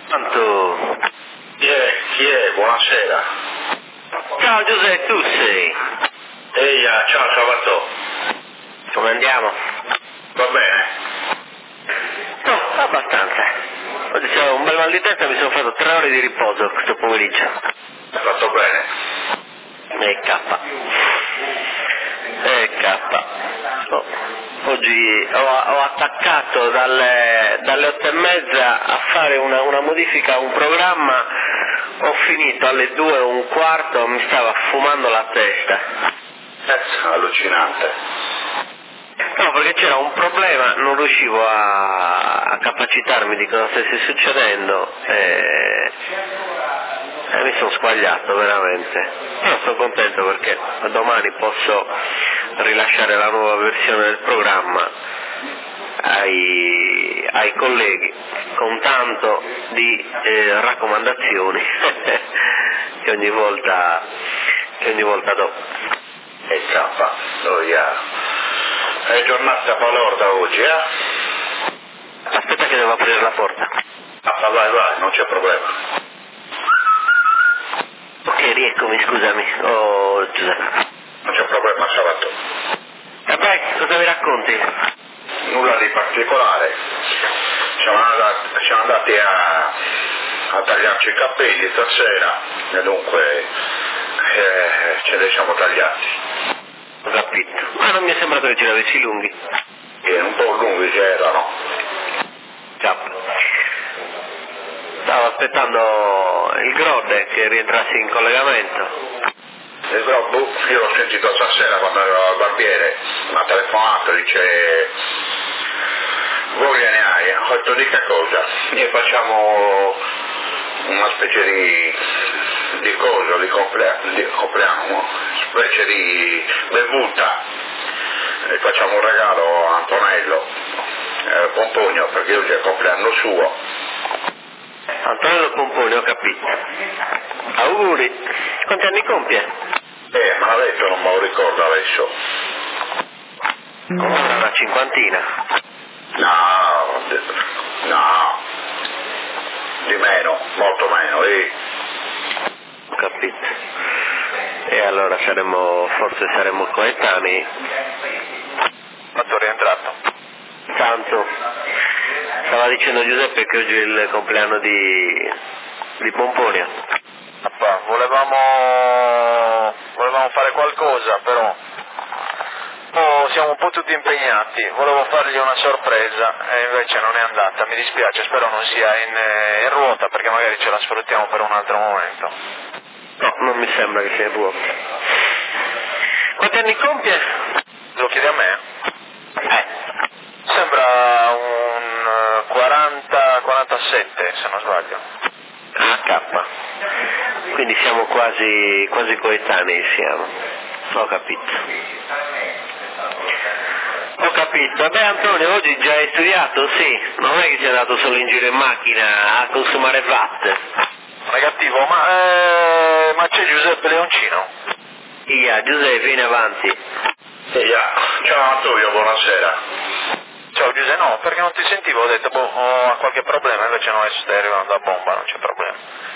Tanto. Chi è? Buonasera. Ciao Giuseppe, tu sei? Ehi, ciao Salvatore. Come andiamo? Va bene? No, abbastanza. Oggi c'ho un bel mal di testa, mi sono fatto 3 ore di riposo questo pomeriggio. Hai fatto bene? Oh, oggi ho attaccato dalle 8:30 a fare una modifica a un programma, ho finito alle 2:15, mi stava fumando la testa. Allucinante. No, perché c'era un problema, non riuscivo a capacitarmi di cosa stesse succedendo e mi sono sbagliato veramente. Però sono contento perché domani posso rilasciare la nuova versione del programma ai colleghi con tanto di raccomandazioni che ogni volta do. E cappa, è giornata balorda oggi, eh? Aspetta che devo aprire la porta. Vai, non c'è problema. Ok, rieccomi, scusami. Oh, Giuseppe. Non c'è problema, Salvatore. E beh, cosa mi racconti? Nulla di particolare. Siamo andati a tagliarci i capelli stasera e dunque ce li siamo tagliati. Ho capito. Ma non mi è sembrato che ce l'avessi lunghi. Un po' lunghi che erano. Ciao. Stavo aspettando il Grode che rientrasse in collegamento. Il Grobbu, io l'ho sentito stasera quando ero al barbiere, mi ha telefonato, dice voglia ne hai? Ho detto di che cosa? E facciamo una specie di cosa, di compleanno, specie di bevuta, e facciamo un regalo a Antonello, Pompogno, perché oggi è il compleanno suo. Antonello Pomponi, ho capito. Auguri. Quanti anni compie? Me l'ha detto, non me lo ricordo adesso. Una 50. No, di meno, molto meno, Ho capito. E allora forse saremo coetanei. Quanto è rientrato? Tanto. Stava dicendo Giuseppe che oggi è il compleanno di Pomponia. Volevamo fare qualcosa, però siamo un po' tutti impegnati, volevo fargli una sorpresa e invece non è andata, mi dispiace, spero non sia in ruota perché magari ce la sfruttiamo per un altro momento. No, non mi sembra che sia in ruota. Quanti anni compie? Lo chiedi a me? Sembra un 40-47 se non sbaglio. K. Quindi siamo quasi coetanei siamo. Ho capito. Beh Antonio, oggi già hai studiato? Sì. Non è che sei andato solo in giro in macchina a consumare watt. Negativo, ma c'è Giuseppe Leoncino? Giuseppe, vieni avanti. Ciao Antonio, buonasera. Ciao Giuseppe, no, perché non ti sentivo, ho detto, ho qualche problema, invece no, adesso stai arrivando a bomba, non c'è problema.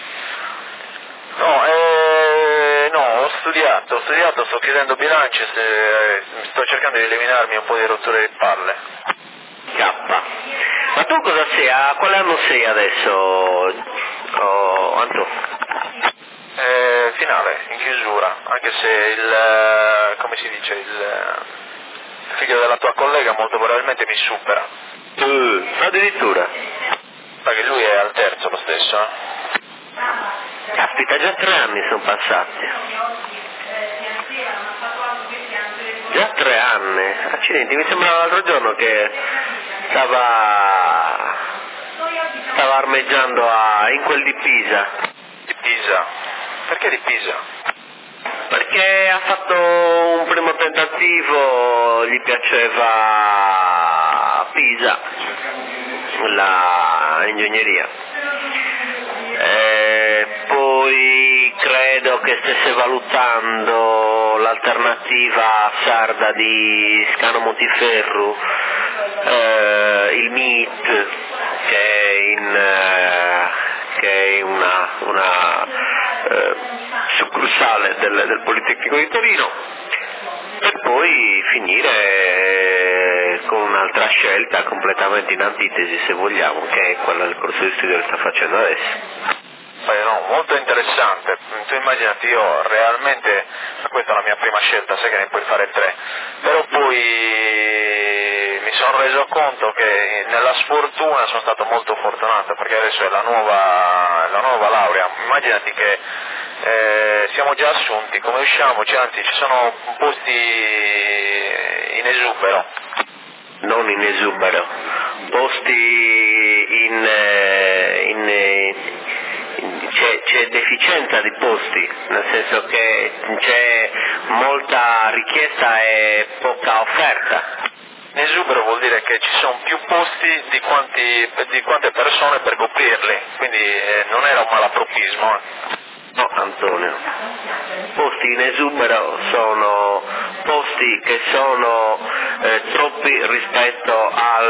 No, ho studiato, sto chiedendo bilanci, sto cercando di eliminarmi un po' di rotture di palle. K. Ma tu cosa sei? A quale anno sei adesso, Anto? Finale, in chiusura, anche se come si dice, il figlio della tua collega molto probabilmente mi supera. Addirittura? Perché lui è al terzo lo stesso, Caspita, già 3 anni sono passati. Già 3 anni? Accidenti, mi sembrava l'altro giorno che stava armeggiando in quel di Pisa. Di Pisa? Perché di Pisa? Perché ha fatto un primo tentativo, gli piaceva Pisa, la ingegneria. Poi credo che stesse valutando l'alternativa sarda di Scano Montiferru, il MIT, che che è una succursale del Politecnico di Torino, per poi finire con un'altra scelta completamente in antitesi, se vogliamo, che è quella del corso di studio che sta facendo adesso. No, molto interessante. Tu immaginati, io realmente, questa è la mia prima scelta, sai che ne puoi fare 3, però poi mi sono reso conto che nella sfortuna sono stato molto fortunato, perché adesso è la nuova laurea. Immaginati che siamo già assunti, come usciamo, anzi ci sono posti in esubero. Non in esubero, posti c'è deficienza di posti, nel senso che c'è molta richiesta e poca offerta. In esubero vuol dire che ci sono più posti di quante persone per coprirli, quindi non era un malapropismo. No, Antonio, posti in esubero sono posti che sono troppi rispetto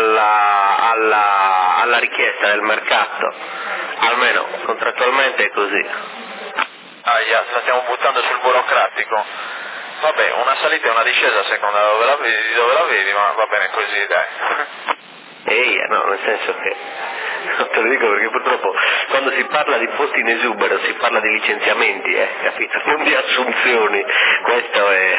alla richiesta del mercato, almeno contrattualmente è così. La stiamo buttando sul burocratico. Vabbè, una salita e una discesa a seconda di dove la vedi, ma va bene così, dai. No, nel senso che, non te lo dico perché purtroppo quando si parla di posti in esubero si parla di licenziamenti, capito? Non di assunzioni, questo è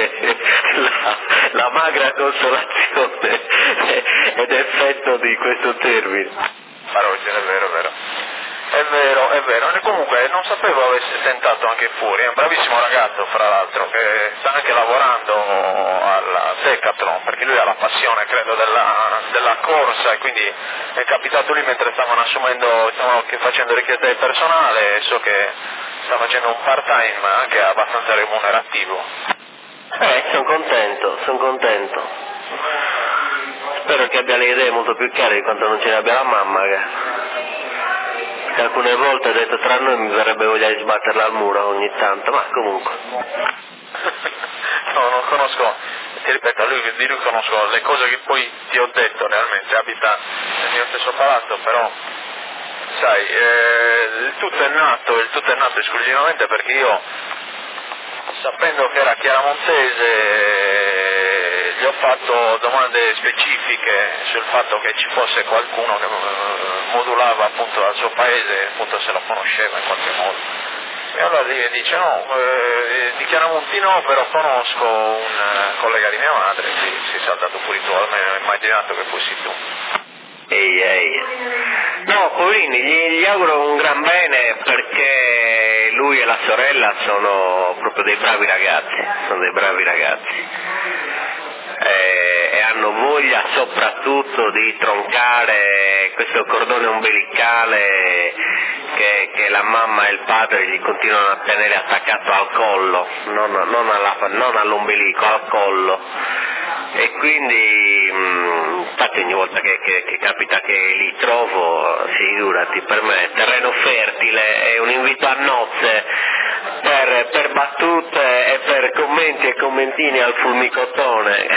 la magra consolazione ed effetto di questo termine. Parogene, è vero. È vero. E comunque non sapevo avesse tentato anche fuori, è un bravissimo ragazzo fra l'altro, che sta anche lavorando alla Decathlon, perché lui ha la passione credo della corsa, e quindi è capitato lì mentre stavano facendo richiesta di personale, e so che sta facendo un part time anche abbastanza remunerativo. Sono contento. Spero che abbia le idee molto più chiare di quanto non ce ne abbia la mamma, che alcune volte ha detto tra noi mi verrebbe voglia di sbatterla al muro ogni tanto, ma comunque. No, non conosco, ti ripeto, di lui conosco le cose che poi ti ho detto realmente, abita nel mio stesso palazzo, però sai, il tutto è nato esclusivamente perché io, sapendo che era chiaramontese, gli ho fatto domande specifiche sul fatto che ci fosse qualcuno che modulava appunto dal suo paese, appunto se lo conosceva in qualche modo. E allora lui dice no, di Chiaramonti no, però conosco un collega di mia madre, si è saltato fuori tu, almeno ho immaginato che fossi tu. Ehi. No, poverini, gli auguro un gran bene, perché lui e la sorella sono proprio dei bravi ragazzi, e hanno voglia soprattutto di troncare questo cordone ombelicale che la mamma e il padre gli continuano a tenere attaccato al collo, non all'ombelico, al collo. E quindi infatti ogni volta che capita che li trovo, figurati, per me è terreno fertile, è un invito a nozze per battute e per commenti e commentini al fulmicotone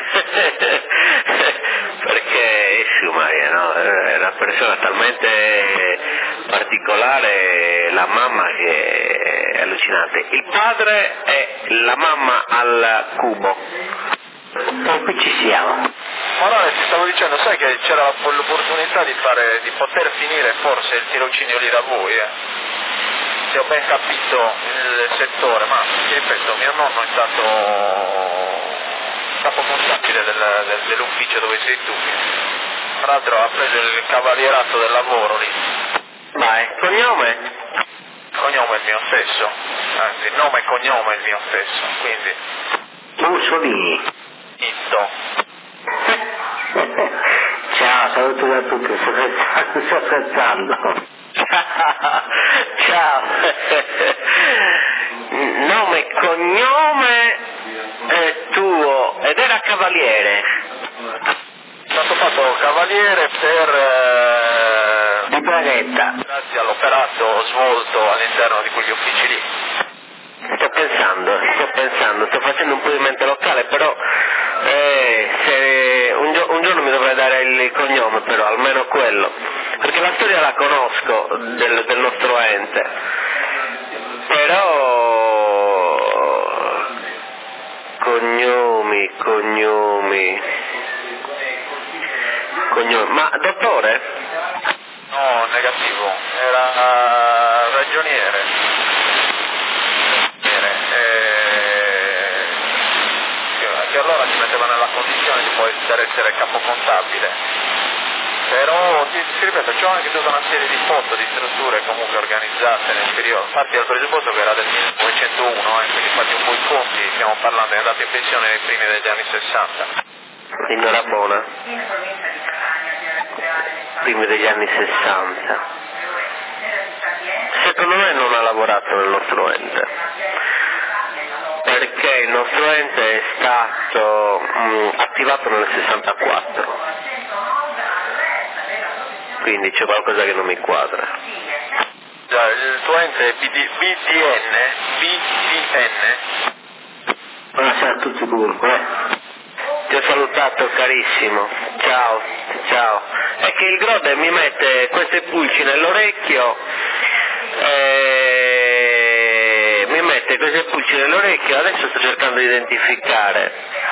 perché Maria, no? È una persona talmente particolare, la mamma, che è allucinante. Il padre è la mamma al cubo. E qui ci siamo. Ma no, ti stavo dicendo, sai che c'era l'opportunità di poter finire forse il tirocinio lì da voi, se ho ben capito il settore, ma ti ripeto, mio nonno è stato capoconstabile dell'ufficio dove sei tu, tra l'altro ha preso il cavalierato del lavoro lì. Vai, cognome? Cognome è il mio stesso, anzi nome e cognome è il mio stesso, quindi Mussolini. Itto. Ciao, saluto da tutti, sto scherzando. Ciao. Nome e cognome tuo, ed era cavaliere. È stato fatto cavaliere di Braghetta. grazie all'operato svolto all'interno di quegli uffici lì. Sto pensando, sto facendo un po' di mente locale, però se un giorno mi dovrei dare il cognome, però almeno quello, perché la storia la conosco del nostro assolutamente. Però cognomi, ma dottore? No, negativo, era ragioniere. Che allora ti metteva nella condizione di poter essere capocontabile. Però ti ripeto, c'ho anche tutta una serie di foto di strutture comunque organizzate nel periodo, infatti al presupposto che era del 1901, quindi fatti un po' i conti, stiamo parlando, è andato in pensione nei primi degli anni 60. In Arabona, primi degli anni 60. Secondo me non ha lavorato nel nostro ente, perché il nostro ente è stato attivato nel 64, quindi c'è qualcosa che non mi quadra. Il tuo ente è BDN? Buonasera a tutti comunque. Ti ho salutato carissimo, ciao. È che il Grode mi mette queste pulci nell'orecchio, adesso sto cercando di identificare.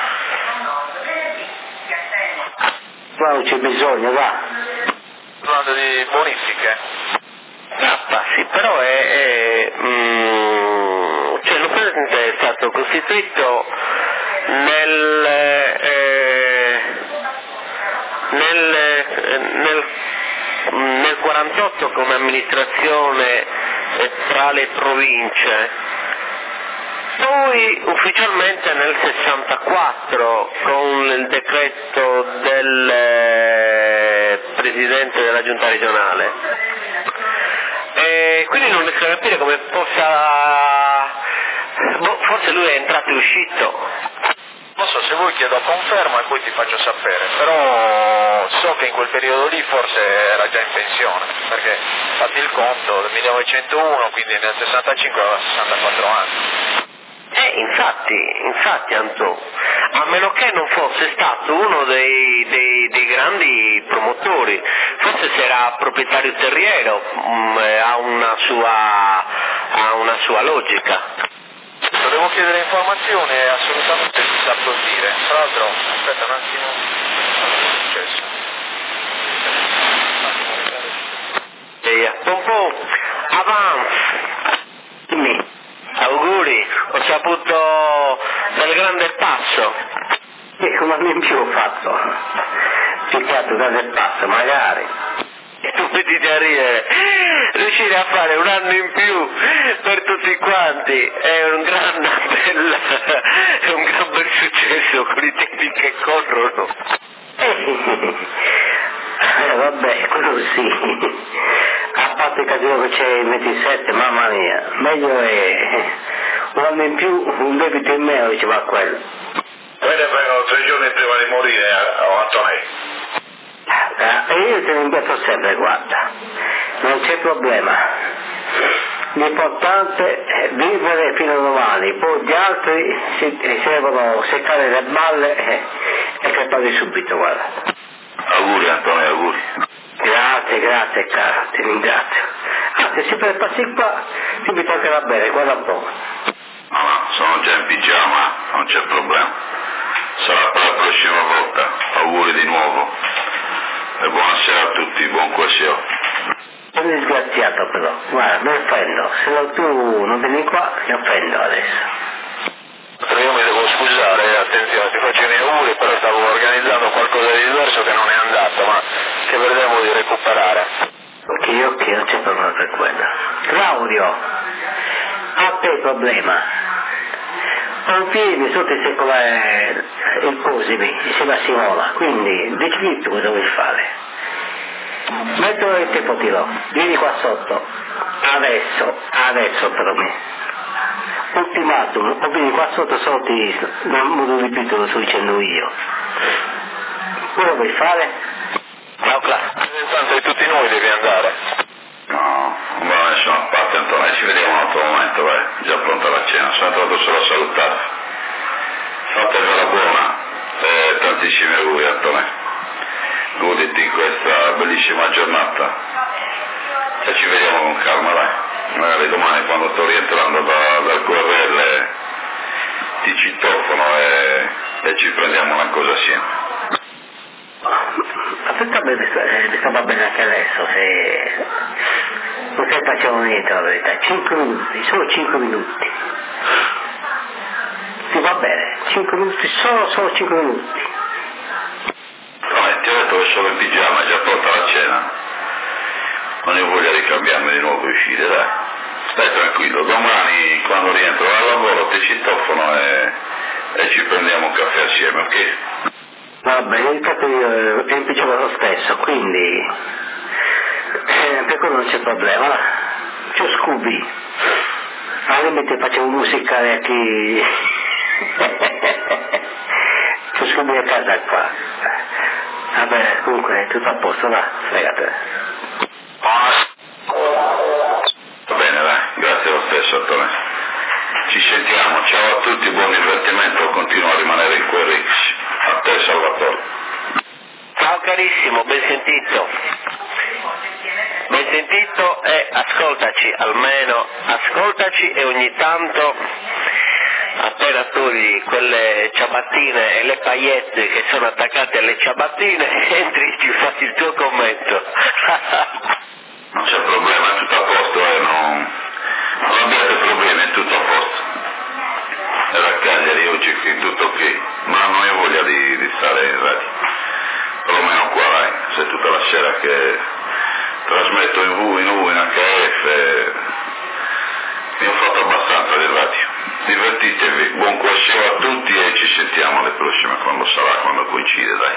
Qua non c'è bisogno, va. Parlando di bonifiche. Sì, però cioè lo presente è stato costituito nel 48 come amministrazione tra le province, poi ufficialmente nel 64 con il decreto del presidente della giunta regionale, e quindi non riesco a capire come possa, forse lui è entrato e uscito. Non so, se vuoi chiedo conferma e poi ti faccio sapere, però so che in quel periodo lì forse era già in pensione, perché fatti il conto, del 1901, quindi nel 65 aveva 64 anni. Infatti Antò, a meno che non fosse stato uno dei grandi promotori, forse se era proprietario terriero, ha una sua logica. Devo chiedere informazioni e assolutamente ti saprò dire. Tra l'altro, aspetta un attimo, cosa è successo? Un po' avanti. Dimmi. Auguri, ho saputo del grande passo. Come in più ho fatto? Più che altro grande passo, magari. Tu mettiti a ridere, riuscire a fare un anno in più per tutti quanti è un gran bel successo con i tempi che corrono. Vabbè, quello sì. A parte il casino che c'è il 27, mamma mia, meglio è un anno in più, un debito in meno, diceva quello. Quelle vengono 3 giorni prima di morire a Antonio. E io te ne invito sempre, guarda, non c'è problema. L'importante è vivere fino a domani, poi gli altri si devono seccare le balle e crepare subito, guarda. Auguri Antonio, auguri. Grazie caro, ti ringrazio. Anzi, se per passi qua ti mi toccherà bene, guarda un po'. No, sono già in pigiama, non c'è problema. Sarà per la prossima volta. Auguri di nuovo. E buonasera a tutti, buon quasio. Sono disgraziato però, guarda, mi offendo. Se tu non vieni qua, mi offendo adesso. Io mi devo scusare, attenzione, ti faccio i miei auguri, però stavo organizzando qualcosa di diverso che non è andato, ma che vedremo di recuperare. Ok, non c'è problema per quello. Claudio, a te problema. Confini sotto il secolare il Cosimi, insieme a Simola, quindi decidi tu cosa vuoi fare. Metto il tempo tiro, vieni qua sotto, adesso per me. Ultimatum, o vieni qua sotto non modo di più te lo sto dicendo io. Cosa vuoi fare? Ciao Claudio, intanto di tutti noi devi andare. No, non va da nessuna parte Antonio, ci vediamo un altro momento, vai. Già pronta la cena, sono entrato solo a salutare. Fatevela buona e tantissimi auguri Antonio. Goditi questa bellissima giornata e ci vediamo con calma, dai. magari domani quando sto rientrando dal QRL ti citofono e ci prendiamo una cosa assieme. Mi stava bene anche adesso, se non se facciamo niente la verità, 5 minuti, solo 5 minuti. Sì, va bene, 5 minuti, solo 5 minuti. Ti ho detto che sono in pigiama, è già pronta la cena. Non ho voglia di cambiarmi di nuovo e uscire, dai. Stai tranquillo, domani quando rientro dal lavoro ti citofono e ci prendiamo un caffè assieme, ok? Va bene, intanto io è in pigiama lo stesso, quindi per quello non c'è problema. C'ho Scooby, al limite facciamo un musicale qui. C'ho Scooby a casa qua. Vabbè, comunque tutto a posto, va, fregate. Va bene, dai, grazie lo stesso Antonio. Ci sentiamo, ciao a tutti, buon divertimento, continuo a rimanere in QRX. A te Salvatore. Ciao carissimo, ben sentito. Ben sentito e ascoltaci, almeno ascoltaci e ogni tanto appena togli quelle ciabattine e le paillette che sono attaccate alle ciabattine entri e ci fai il tuo commento. Non c'è problema, è tutto a posto, non abbiate problemi, è tutto a posto. Era a Cagliari oggi qui, tutto ok, ma non ho voglia di stare in radio. Perlomeno qua, dai, se tutta la sera che trasmetto in V, in HF, mi ho fatto abbastanza di radio. Divertitevi, buon QSO a tutti e ci sentiamo alle prossime quando sarà, quando coincide, dai.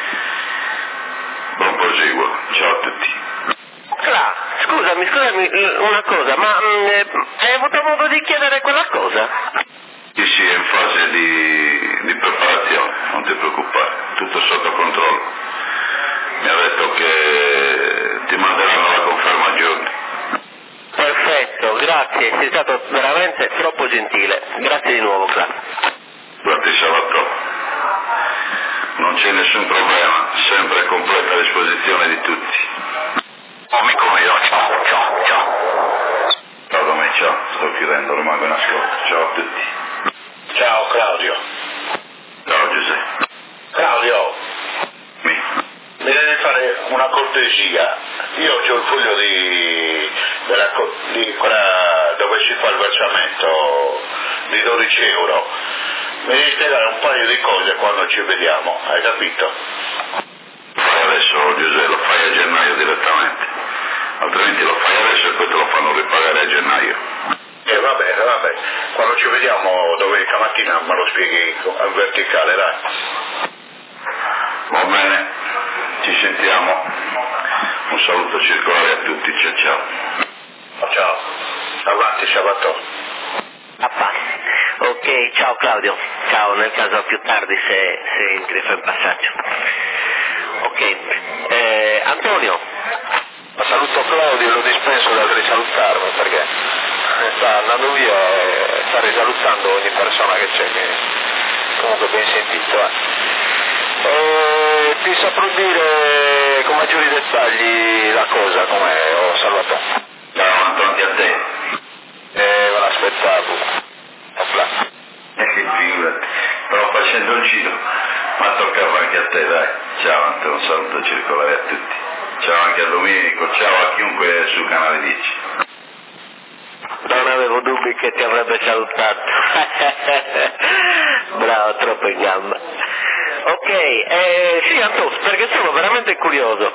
Buon proseguo, ciao a tutti. Scusami una cosa, ma hai avuto modo di chiedere quella cosa? Sì, è in fase di preparazione, non ti preoccupare, tutto sotto controllo. Mi ha detto che ti manderanno la conferma a giorni. Perfetto, grazie, sei stato veramente troppo gentile. Grazie di nuovo, Cla. Grazie Salvatore. Non c'è nessun problema, sempre a completa disposizione di tutti. Amico mio, ciao. Ciao da me, ciao, sto chiudendo, rimango in ascolto. Ciao a tutti. Ciao Claudio. Ciao Giuseppe. Claudio, mi devi fare una cortesia. Io ho il foglio di quella dove si fa il versamento di 12 euro. Mi devi spiegare un paio di cose quando ci vediamo, hai capito? Fai adesso Giuseppe, lo fai a gennaio direttamente. Altrimenti lo fai adesso e poi te lo fanno ripagare a gennaio. Va bene. Quando ci vediamo domenica mattina me lo spieghi al verticale, dai. Va bene, ci sentiamo. Un saluto circolare a tutti, ciao. Ciao. Avanti, Salvatore. Ok, ciao Claudio. Ciao, nel caso più tardi se entri e fai un passaggio. Ok, Antonio. Saluto Claudio e lo dispenso dal risalutarmi perché sta andando via e sta risalutando ogni persona che c'è, che comunque ben sentito. Ti saprò dire con maggiori dettagli la cosa, com'è, Salvatore. Ciao Antonio, a te. Me l'aspettavo. Figurati, stavo facendo il giro, ma toccava anche a te, dai. Ciao Antonio, un saluto circolare a tutti. Ciao anche a Domenico, ciao a chiunque sul canale 10. Non avevo dubbi che ti avrebbe salutato. Bravo, troppo in gamba. Ok, sì Antonio, perché sono veramente curioso.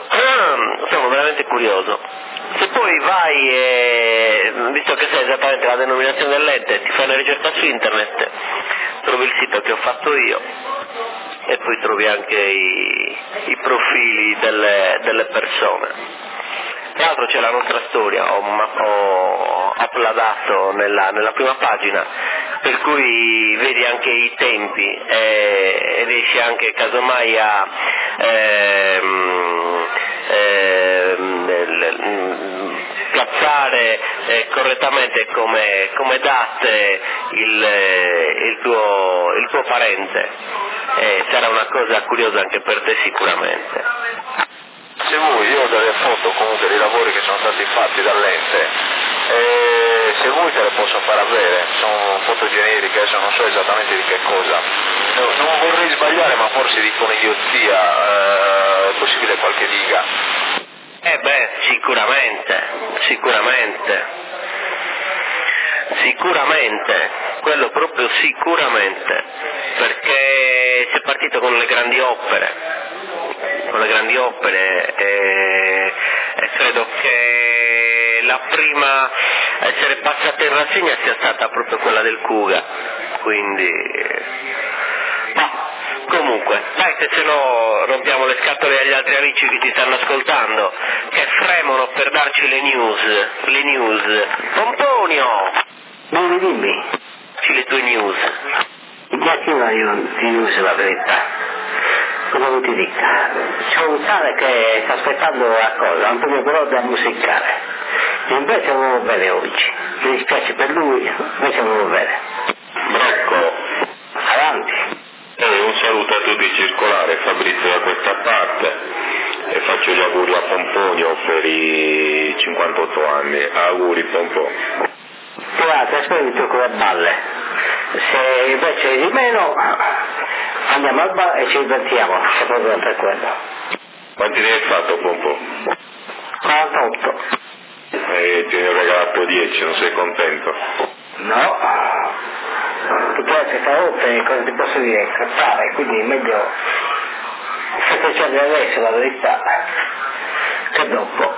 Se poi vai, visto che sai esattamente la denominazione dell'ente, ti fai una ricerca su internet, trovi il sito che ho fatto io e poi trovi anche i profili delle persone. Tra l'altro c'è la nostra storia, ho uploadato nella prima pagina, per cui vedi anche i tempi e riesci anche casomai a piazzare correttamente come date il tuo parente, sarà una cosa curiosa anche per te sicuramente. Se vuoi, io ho delle foto comunque dei lavori che sono stati fatti dall'ente se vuoi te le posso far avere, sono foto generiche, adesso non so esattamente di che cosa. Non vorrei sbagliare, ma forse dico un'idiozia, è possibile qualche riga? Sicuramente, quello proprio sicuramente, perché si è partito con le grandi opere e credo che la prima a essere passata in rassegna sia stata proprio quella del Cuga, quindi comunque dai, che se no rompiamo le scatole agli altri amici che ti stanno ascoltando, che fremono per darci le news. Pomponio, dimmi, ci le tue news. già che io ti uso la verità. Cosa vuoi ti dica? C'è un tale che sta aspettando la cosa, Antonio Però da musicare. Invece non lo vede oggi. Mi dispiace per lui, invece non lo vede. Brocco. Avanti. Un saluto a tutti circolare, Fabrizio da questa parte e faccio gli auguri a Pomponio per i 58 anni. Auguri Pompo. Guarda, spero di più con le balle. Se invece di meno andiamo al bar e ci divertiamo, se proprio per quello. Quanti ne hai fatto Pompo? 48. E ti ne ho regalato 10, non sei contento? No. Tu puoi essere cosa ti posso dire, cazzare, quindi è meglio festeggiare adesso la verità che dopo.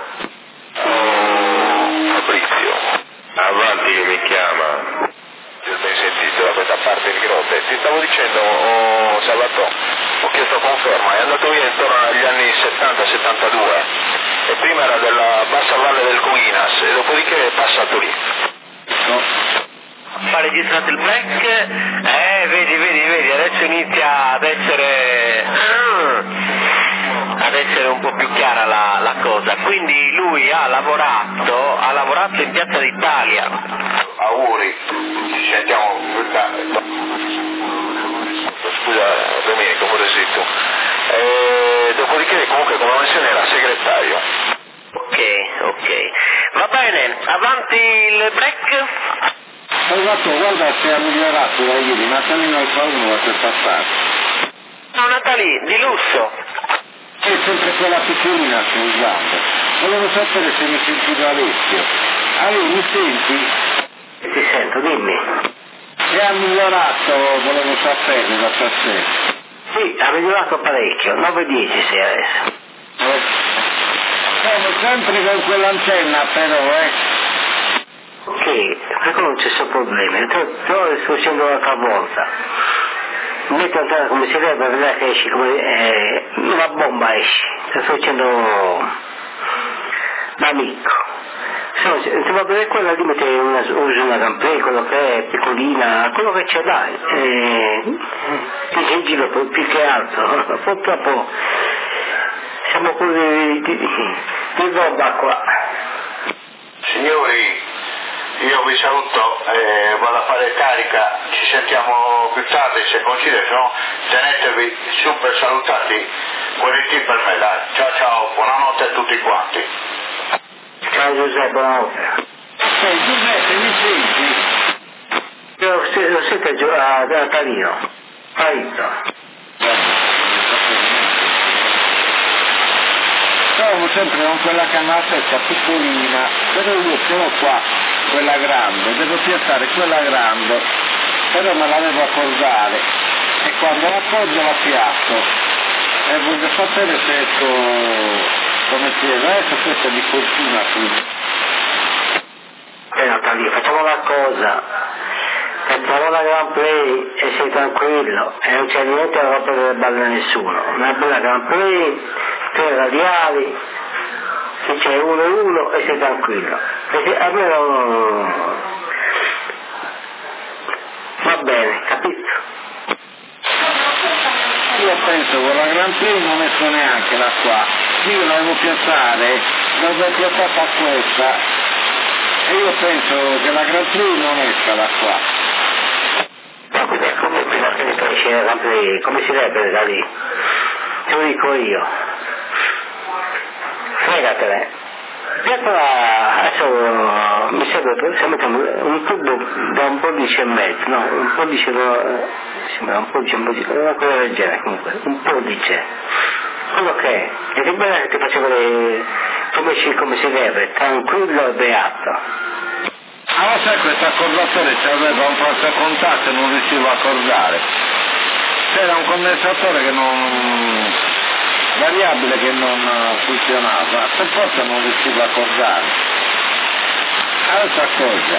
Fabrizio, Avanti che mi chiama. ti ho ben sentito da questa parte di Grotte. Ti stavo dicendo, Salvatore, ho chiesto conferma, è andato via intorno agli anni 70-72 e prima era della bassa valle del Coinas e dopodiché è passato lì. No. Ha registrato il black, vedi, adesso inizia ad essere un po' più chiara la cosa, quindi lui ha lavorato in Piazza d'Italia. Auguri, ci sentiamo più tardi. Scusa Domenico, come sei tu? Dopodiché comunque come menzione era segretario. Ok, va bene, avanti il black. Salvatore, guarda se ha migliorato da ieri, Natalino al Paolo da questa parte. No, Natali, di lusso. È sempre quella piccolina sto usando. Volevo sapere se mi sentivo Alessio. Ale, mi senti? Ti sento, dimmi. Se ha migliorato, volevo sapere da stasera. Sì, ha migliorato parecchio, 9-10 sei adesso. Siamo sempre con quell'antenna però, Ok, perché non c'è nessun problema, però sto facendo un'altra volta. Metti l'antenna come si deve per vedere che esci come una bomba esci, sto facendo l'amico. Se va bene quella lì metti usi una gameplay, quello che è piccolina, quello che c'è dai, in giro più che altro, purtroppo siamo così di roba qua. Signori, io vi saluto, vado a fare carica, ci sentiamo più tardi se coincide, se no tenetevi super salutati, quelli per me, dai. Ciao, buonanotte a tutti quanti. Ciao Giuseppe, buonanotte. Giuseppe, mi senti? Lo sento a Natalino, Paito. Stavo sempre con quella cannatessa piccolina, però io ce l'ho qua, quella grande, devo piazzare quella grande, però me la devo accordare e quando la appoggio la piazzo e voglio sapere se sto come chiedo, adesso questa è di fortuna qui. Natalino, facciamo una cosa, facciamo una Grand Play e sei tranquillo e non c'è niente da rompere le balle a nessuno, una bella Grand Play, 3 radiali, se c'è uno e sei tranquillo, perché almeno va bene, capito? Io penso con la Grand Prix non esco neanche da qua, io la devo piazzare, dove è piazzata questa e io penso che la Grand Prix non esca da qua. Ma come prima che ne esce la Grand Prix, come si deve da lì? Te lo dico io. Fregatene. Piazzola, adesso mi serve, se mettiamo un tubo da un pollice e mezzo, no, un pollice, sembra un pollice, una cosa del genere, comunque, un pollice, quello che è, e che bene che ti faccio vedere come si deve, tranquillo e beato. Ah, sai, questo accordatore ci aveva un falso contatto e non riusciva a accordare. C'era un condensatore che variabile che non funzionava, per forza non riusciva a accordare. Altra cosa.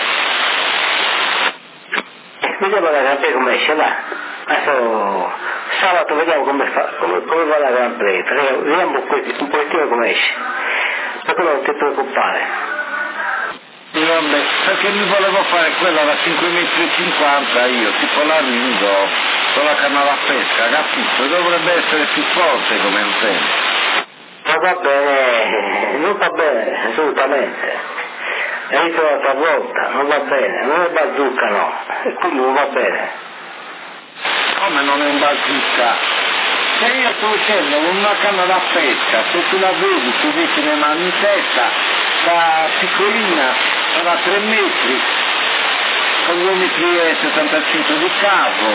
Vediamo la Grand Prix come esce, va. Adesso sabato vediamo come va la Grand Prix, vediamo un pochettino come esce. Per quello non ti preoccupare. Vabbè, perché mi volevo fare quella da 5,50 metri io, tipo la Ringo, con la canna da pesca, capito? Dovrebbe essere più forte come antenna. Ma va bene, non va bene, assolutamente. Hai visto l'altra volta, non va bene, non è bazooka no, e quindi non va bene. Come non è un bazooka? Se io sto uscendo con una canna da pesca, se tu la vedi, tu dici le mani in testa, da piccolina, da 3 metri, con 2,75 metri di cavo,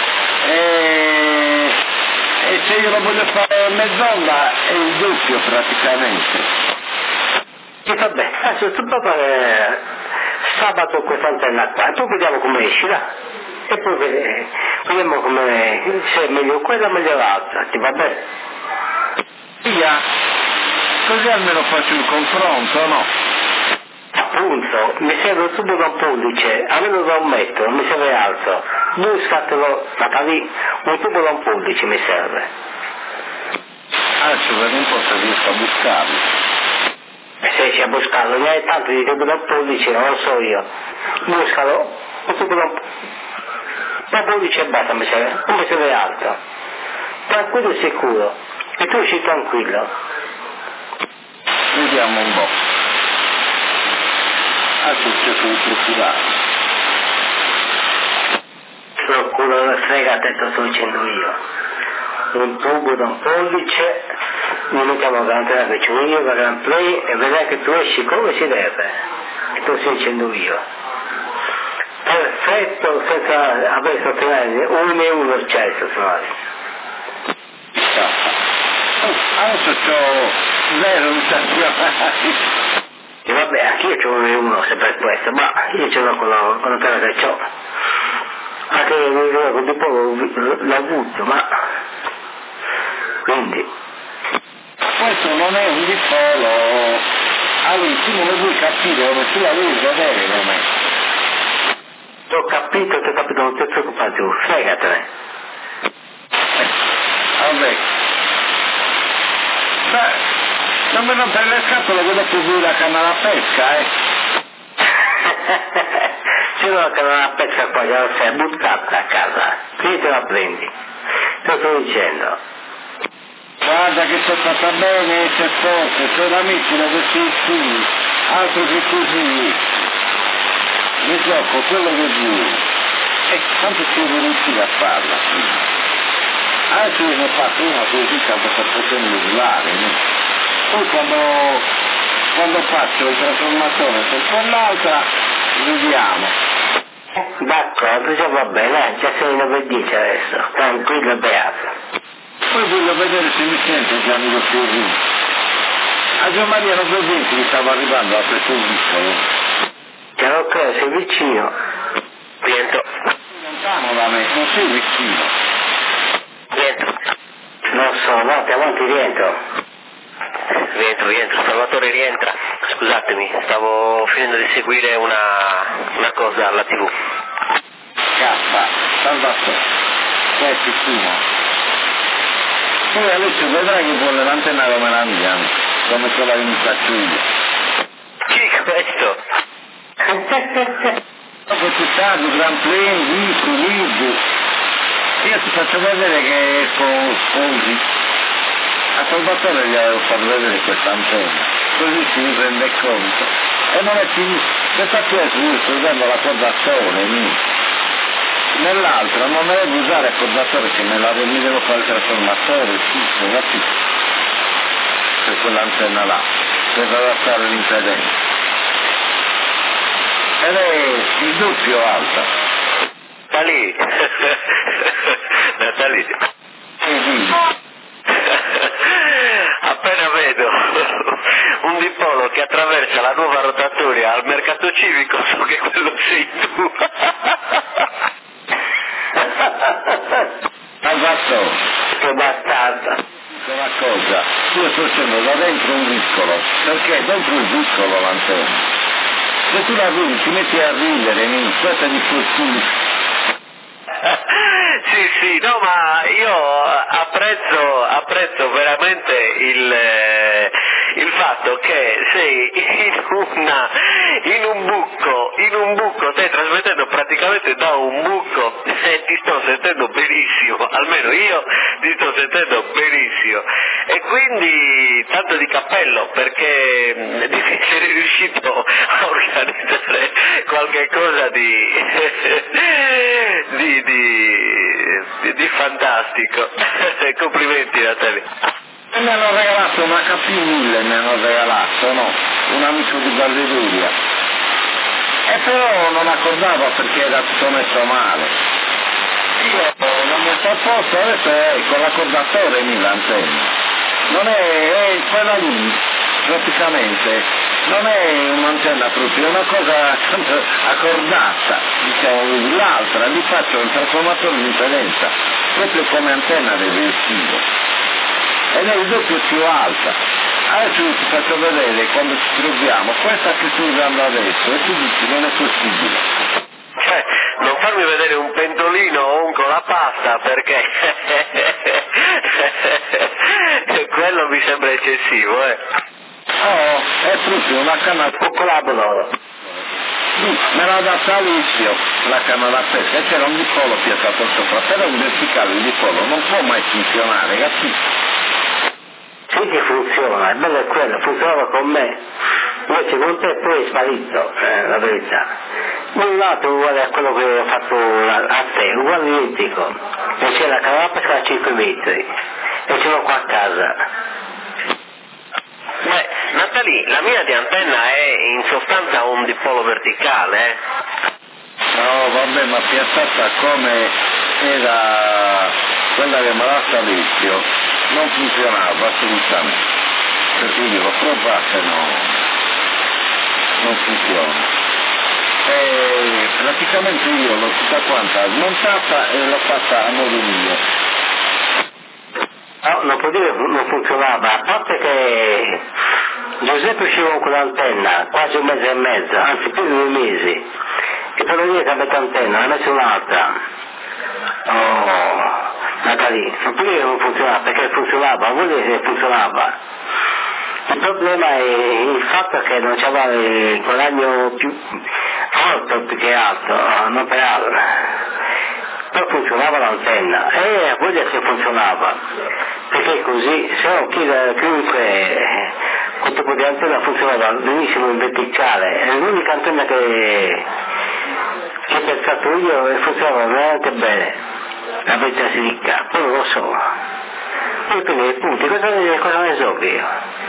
e se io lo voglio fare mezz'onda è il doppio praticamente. E vabbè, adesso tu puoi fare sabato questa antenna qua, poi vediamo come esci là, e poi vediamo come, se è meglio quella o meglio l'altra, ti va bene? Via, così almeno faccio il confronto, no? Appunto, mi serve un tubo da un pollice, almeno da 1 metro, non mi serve altro. Buscatelo, un tubo da un pollice mi serve. Adesso vedo un po' se riesco a buscarlo. Se riesci a buscarlo, ne hai tanti di tubo da un pollice, non lo so io. Buscalo, un tubo da un pollice e basta mi serve, non mi serve altro. Tranquillo e sicuro, e tu esci tranquillo. Vediamo un po'. Adesso cerco di procurare. Procuro, frega te, sto dicendo io. Un tubo da un pollice, mi mettiamo la garanzia che c'ho io, la Grand Prix, e vedrai che tu esci come si deve. E te lo sto dicendo io. Perfetto, senza aver sottolineo 1,1 c'è il sottolineo. Adesso c'ho 0 intenzionali. E vabbè, anch'io c'ho 1,1 se per questo, ma io ce l'ho con la terra che c'ho. Anche io di poco l'ho avuto, ma quindi questo non è un dipolo. Allora tu non lo vuoi capire come tu la devi vedere come. T'ho capito, non ti preoccupare più, fregatene. Vabbè. Beh, non mi rompere le scatole che dopo vuoi la canna da pesca, C'è una canna da pesca qua, già sei buttata a casa, quindi te la prendi. Te lo sto dicendo. Guarda che sei fatta bene, sei forte, sei amici da questi stili, altro che così. Mi gioco quello che vuoi. E tanto ci devo riuscire a farla. Adesso io ne ho fatto una così tanto per potermi modulare, no? Poi quando faccio il trasformatore per quell'altra, vediamo. D'accordo, già va bene, già sei 9:10 adesso, tranquillo e beato. Poi voglio vedere se mi sente Gianni Fiorino. A Gian Maria non presente che stava arrivando a questo vicolo. Chiaro che sei vicino. Rientro. Lontano da me, non sei vicino. Rientro. Non so, no, ti avanti rientro. Rientro, Salvatore rientra. Scusatemi, stavo finendo di seguire una cosa alla TV. Scappa, Salvatore, sei piccino. Poi adesso vedrai che vuole l'antenna come la mia, come quella che mi faccio io. Chi è questo? Dopo c'è stato Grand Prix, Vico, Lido. Io ti faccio vedere che così. A Salvatore gli devo far vedere questa antenna, così si rende conto. E non è più, questa qui è sto usando la cordazione, nell'altra non devo usare il cordatore che mi devo fare il trasformatore, tutto, capito? Per quell'antenna là, per adattare l'impedenza. ed è il doppio alta. Natali. Natali. Appena vedo un dipolo che attraversa la nuova rotatoria al mercato civico, so che quello sei tu. Hai fatto? Che bastarda. Una cosa, io sto facendo da dentro un vicolo, perché dentro il vicolo l'antenna. Se tu la vedi ti metti a ridere, mi aspetta di fortuna. Sì, no, ma io apprezzo veramente il fatto che sei in un buco, stai trasmettendo praticamente da un buco e ti sto sentendo benissimo, almeno io ti sto sentendo benissimo, e quindi tanto di cappello, perché sei riuscito a organizzare qualche cosa di fantastico. Complimenti, Natali. E mi hanno regalato una HP1000, mi hanno regalato, no? Un amico di Valleduria. E però non accordava perché era tutto messo male. Io l'ho messo a posto, adesso è con l'accordatore l'antenna. Non è quella lì, praticamente, non è un'antenna proprio, è una cosa accordata, diciamo, l'altra, lì faccio un trasformatore di impedenza, proprio come antenna reversivo, ed è il doppio più alta. Adesso io ti faccio vedere quando ci troviamo, questa che sto usando adesso, e tu dici non è possibile. Cioè, non farmi vedere un pentolino o un colapasta, perché quello mi sembra eccessivo, Oh, è proprio una canna Coccolabolo. me l'ha data Alessio, la canna da pesca, e c'era un dipolo piazzato sopra, però un verticale il dipolo non può mai funzionare, ragazzi. Sì che funziona, il bello è quello, funzionava con me. Invece con te poi è sparito, la verità. Nullato uguale a quello che ho fatto a te, uguale identico. E c'è la canapa che fa 5 metri. E ce l'ho qua a casa. Beh, Natali, la mia di antenna è in sostanza un dipolo verticale, No, vabbè, ma piazzata come era quella che mi ha dato Alessio, non funzionava assolutamente. Perché io l'ho provata e non funziona. E praticamente io l'ho tutta quanta smontata e l'ho fatta a modo mio. No, non può dire che non funzionava, a parte che Giuseppe usciva con quell'antenna quasi un mese e mezzo, anzi più di 2 mesi, e per venire a cambiare antenna, ne ha messo un'altra. Oh, Natali, non può dire che non funzionava, perché funzionava, vuol dire che funzionava. Il problema è il fatto che non c'aveva il guadagno più alto, più che alto, non per altro. Però funzionava l'antenna, e vuol dire che funzionava, perché così, se no chiunque quel tipo di antenna funzionava benissimo in verticale, è l'unica antenna che ho pensato io e funzionava veramente bene, la verità si dica, poi non lo so. Poi quindi punti, cosa ne so io?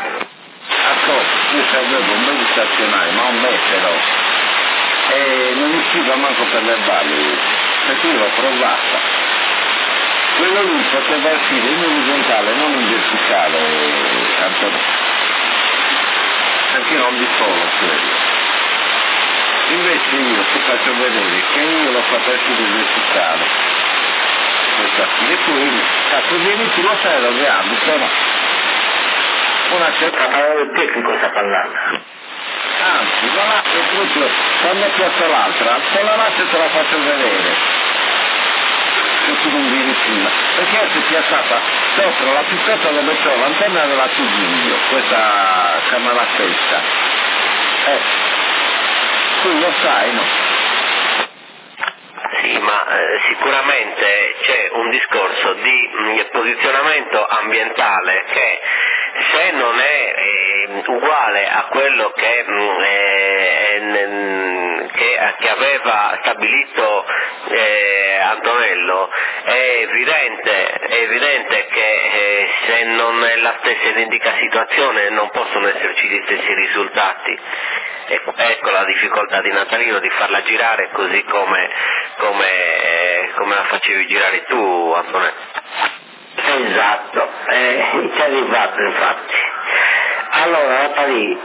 Io sapevo un mese stazionario, ma un mese però, e non usciva manco per le valli, perché io l'ho provata. Quello lì poteva uscire in orizzontale, non in verticale, Antonio, perché non di solo quello. Invece io ti faccio vedere che io l'ho fatta uscire in verticale, questa qui, e poi, cazzo, vieni, tu lo sai dove abito, no? Una certa il tecnico sta parlando. Anzi, la lascio proprio, quando piazzo l'altra, se la lascio te la faccio vedere. Se tu non vieni prima. Perché si è piazzata sopra la pizzetta dove c'ho l'antenna della Tusilio, questa camera pesca. Tu lo sai, no? Sì, ma sicuramente c'è un discorso di posizionamento ambientale che, se non è uguale a quello che aveva stabilito Antonello, è evidente che se non è la stessa identica situazione non possono esserci gli stessi risultati. Ecco la difficoltà di Natalino, di farla girare così come la facevi girare tu, Antonetto. Esatto, ci è arrivato infatti. Allora Natalì,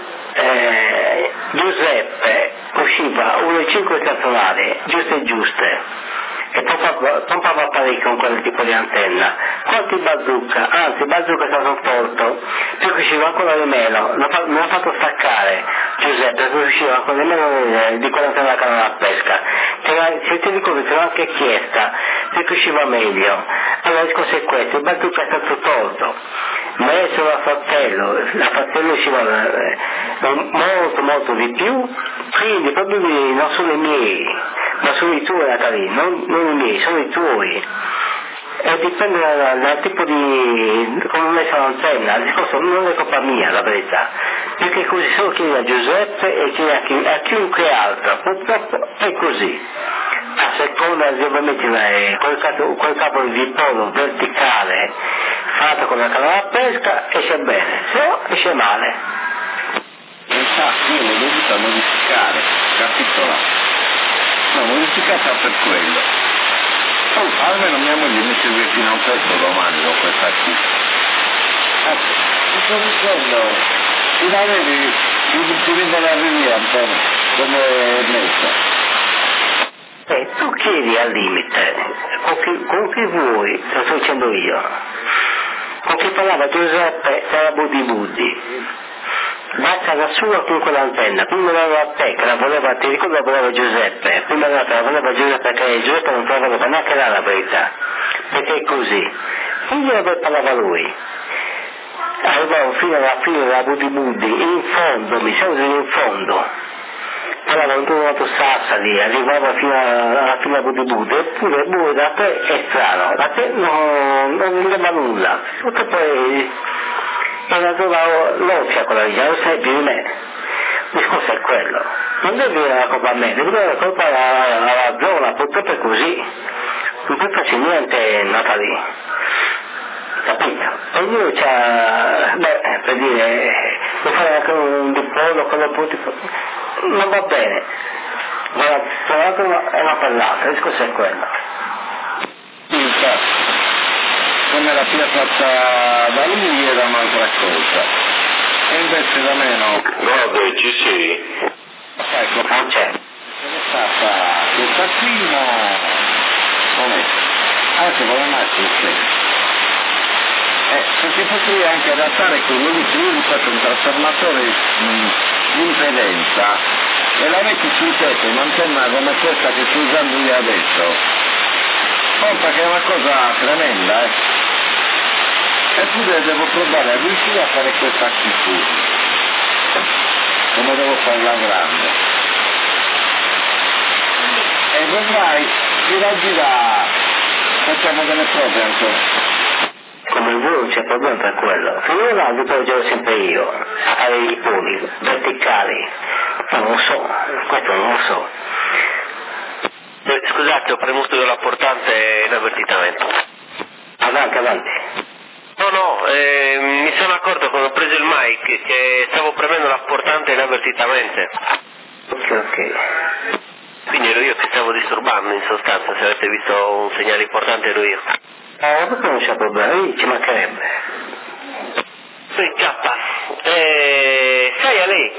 Giuseppe usciva 1,5 stazionare, giuste, e pompava parecchio con quel tipo di antenna. Quanti bazooka, anzi bazooka è stato tolto, perché usciva ancora di meno, mi ha fatto staccare Giuseppe, perché usciva ancora di meno di quell'antenna da canale a pesca. Se ti ricordi te l'ho anche chiesta, perché usciva meglio. Allora il discorso è questo, il bazooka è stato tolto, ma adesso la fratello usciva molto di più, quindi i problemi non sono i miei, ma sono i tuoi, Natalì, non i miei, sono i tuoi. E dipende dal tipo di come ho messo l'antenna, il discorso non è colpa mia, la verità, perché così solo chiedi a Giuseppe e chiedi a chiunque altro, purtroppo è così. A seconda di ovviamente quel capo di dipolo verticale fatto con la canale a pesca esce bene, se no esce male. Infatti io l'ho dovuta modificare, capitola? L'ho modificata per quello. Almeno mia moglie mi segue fino a un pezzo domani con questa qui. Sto dicendo, ti avevi di vendere a via, Antonio, come messo. Tu chiedi al limite, con chi vuoi, lo sto dicendo io, con chi parlava Giuseppe era Buddi, da casa sua con quell'antenna, prima andava a te che la voleva, ti ricordo la voleva Giuseppe, prima andava la voleva Giuseppe perché Giuseppe non te la voleva neanche là la verità, perché è così, quindi dove parlava lui. Arrivavo fino alla fine della Buddi, in fondo, mi sento in fondo. Allora non trovato Sassari, arrivava fino alla fine della Buddi, eppure lui da te è strano, da te non diceva nulla, tutto poi era l'occhia quella lì, lo sai più di me, il discorso è quello, non devi dire la colpa a me, devi dire la colpa alla zona, purtroppo è così, non puoi farci niente Natalì, capito? Ognuno c'ha, per dire, puoi fare anche un dipolo con lo punti, non va bene, ma l'altro è una per l'altra, il discorso è quello. Infatti, come la pia fatta da lui era un'altra cosa, e invece da me no. Guarda, ci sei? Ecco, Non c'è. è stata questa qui, non è, anche con la macchina, sì. Perché potrei anche adattare quello lì, se io vi faccio un trasformatore di impedenza e la metti sul tetto, un'antenna come questa che sto usando io adesso, conta che è una cosa tremenda, eppure devo provare a riuscire a fare questa qui su, come devo farla grande, e vedrai, gira, facciamo delle prove ancora. Come voi non c'è problema per quello, se io l'altro poi giro sempre io, a fare i poli verticali, non lo so, questo non lo so. Scusate, ho premuto l'apportante inavvertitamente. Avanti. No, mi sono accorto quando ho preso il mic che stavo premendo l'apportante inavvertitamente. Ok. Quindi ero io che stavo disturbando in sostanza, se avete visto un segnale importante ero io. Perché non c'è problema, ci mancherebbe. Chiappa, sai a lei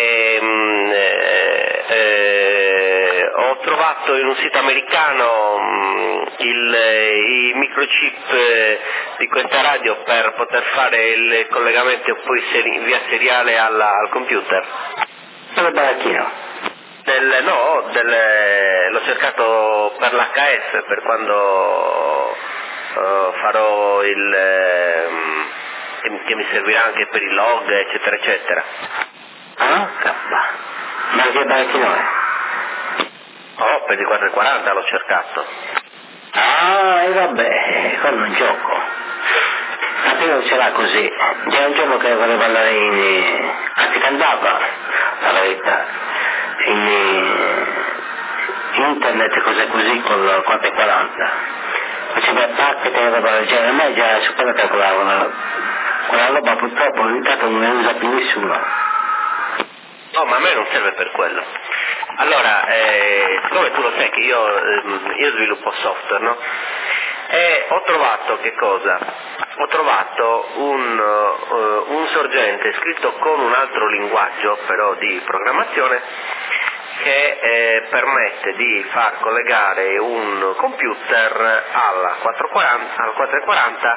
che ho trovato in un sito americano i microchip di questa radio per poter fare il collegamento poi via seriale al computer. Sono baracchino. L'ho cercato per l'HF, per quando farò che mi servirà anche per il log, eccetera eccetera. Ah, cappa. Ma che baracchino è? Oh, per il 440 l'ho cercato. Ah, e vabbè, quello è un gioco. La prima non ce l'ha così. C'era un giorno che voleva andare anzi che andava, la verità, in internet e cose così con il 440. Faceva packet e roba del genere, ma già superata quella roba purtroppo intanto non ne usa più nessuno. No, Oh, ma a me non serve per quello. Allora, siccome tu lo sai che io sviluppo software, no? E ho trovato che cosa? Ho trovato un sorgente scritto con un altro linguaggio, però di programmazione, che permette di far collegare un computer al 440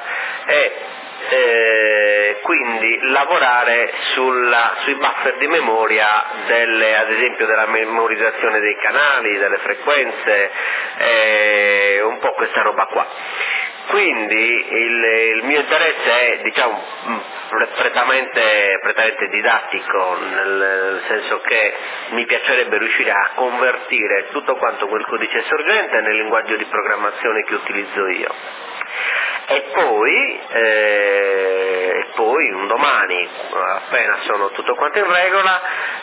e quindi lavorare sui buffer di memoria ad esempio della memorizzazione dei canali, delle frequenze, un po' questa roba qua. Quindi il mio interesse è, diciamo, prettamente didattico, nel senso che mi piacerebbe riuscire a convertire tutto quanto quel codice sorgente nel linguaggio di programmazione che utilizzo io. E poi un domani, appena sono tutto quanto in regola,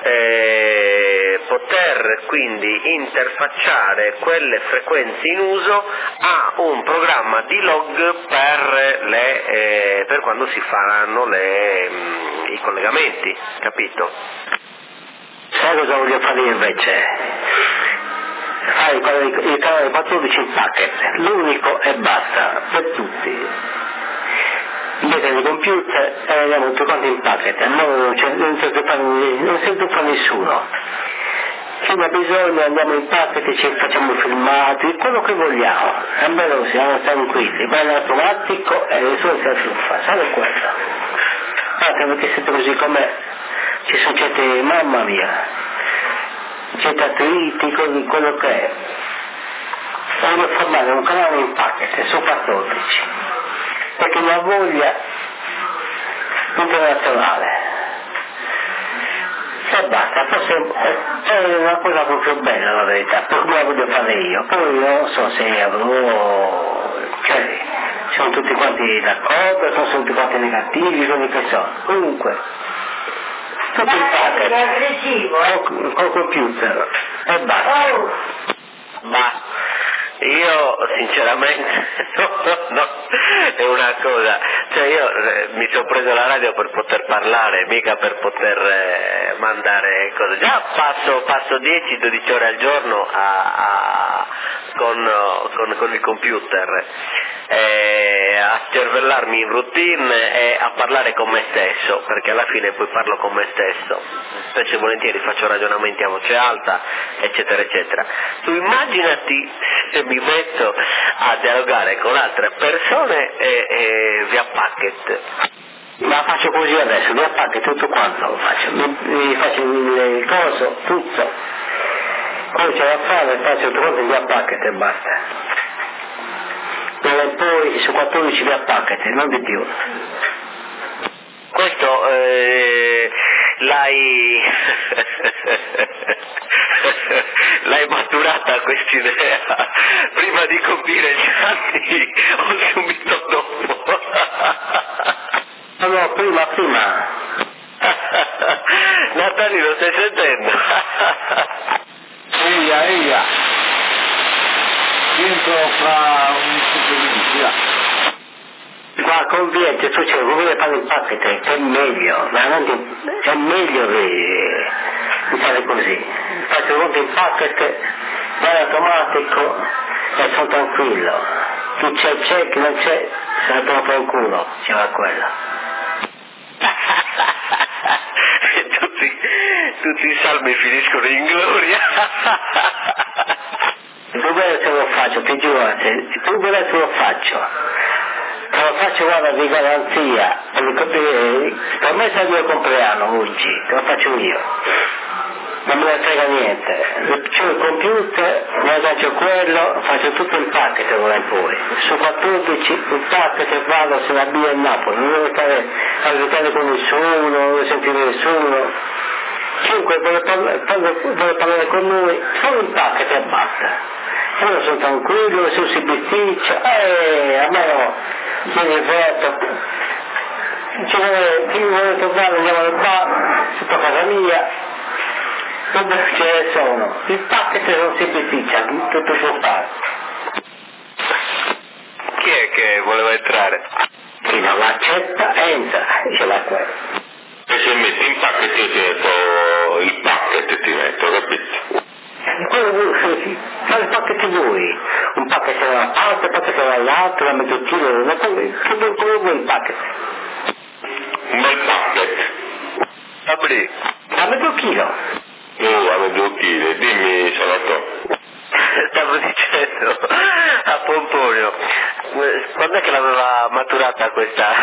poter quindi interfacciare quelle frequenze in uso a un programma di log per quando si faranno i collegamenti, capito? Sai cosa voglio fare invece? Fai il canale 14 in packet, l'unico e basta, per tutti. Invece di computer andiamo tutti quanti in packet, non si tuffa nessuno. Fino a bisogno andiamo in packet e ci facciamo filmati, quello che vogliamo, almeno siamo tranquilli, va in automatico e nessuno si attuffa, solo quello. Anche perché siete così com'è, ci sono certi, mamma mia, certi attriti, quello che è. Voglio formare un canale in packet su 14, perché mi ha voglia internazionale. E basta, forse è una cosa proprio bella la verità, per come la voglio fare io. Poi non so se avrò, cioè, sono tutti quanti d'accordo, sono tutti quanti negativi, quelli che sono. Comunque, tutto in packet, col computer, e basta. Ma io sinceramente no, è una cosa, cioè io mi sono preso la radio per poter parlare, mica per poter mandare cose. Già passo 10-12 ore al giorno con il computer, a cervellarmi in routine e a parlare con me stesso, perché alla fine poi parlo con me stesso, spesso e volentieri faccio ragionamenti a voce alta, eccetera eccetera. Tu immaginati se mi metto a dialogare con altre persone via packet. Ma faccio così adesso, via packet tutto quanto faccio, mi faccio il coso, tutto. Poi c'è da fare, faccio tutto quanto via packet e basta. E poi su 14 via packet, non di più. Questo l'hai maturata quest'idea prima di compiere gli anni o subito dopo? No, prima. Natali, lo stai sentendo? Eia. Entro fra un minuti, Ma conviene, tu c'è come fare il packet, che è meglio, veramente è meglio di fare così. Faccio conto in packet, vai automatico e sono tranquillo. Chi c'è, chi non c'è, se la trova un culo, ci va quello. Tutti i salmi finiscono in gloria. Tu vedrai se lo faccio, ti giuro, tu vedrai se lo faccio. Se lo faccio, guarda, di garanzia, per me è il mio compleanno oggi, te lo faccio io. Non me ne frega niente. C'ho il computer, mi aggancio quello, faccio tutto in packet se vuoi poi. Su 14 il packet vado sulla via a Napoli, non devo stare a giocare con nessuno, non devo sentire nessuno. Chiunque vuole parlare con noi, solo in packet e basta. Io sono tranquillo, nessuno si bisticcia, a me no, mi diverto. Chi vuole tornare andiamo al bar, sotto casa mia. Dove ce ne sono? Il packet non si bisticcia, tutto può fare. Chi è che voleva entrare? Chi non l'accetta entra, ce l'ha quello. E se metti in packet io ti metto il packet, ti metto, capito? Fare pacchetto voi, un pacchetto da una parte, un pacchetto dall'altra, la metto chilo, come vuoi il pacchetto? Un bel packet. Fabri, A metto chilo. A mezzo chilo, dimmi Salvatore. stavo dicendo a Pomponio, quando è che l'aveva maturata questa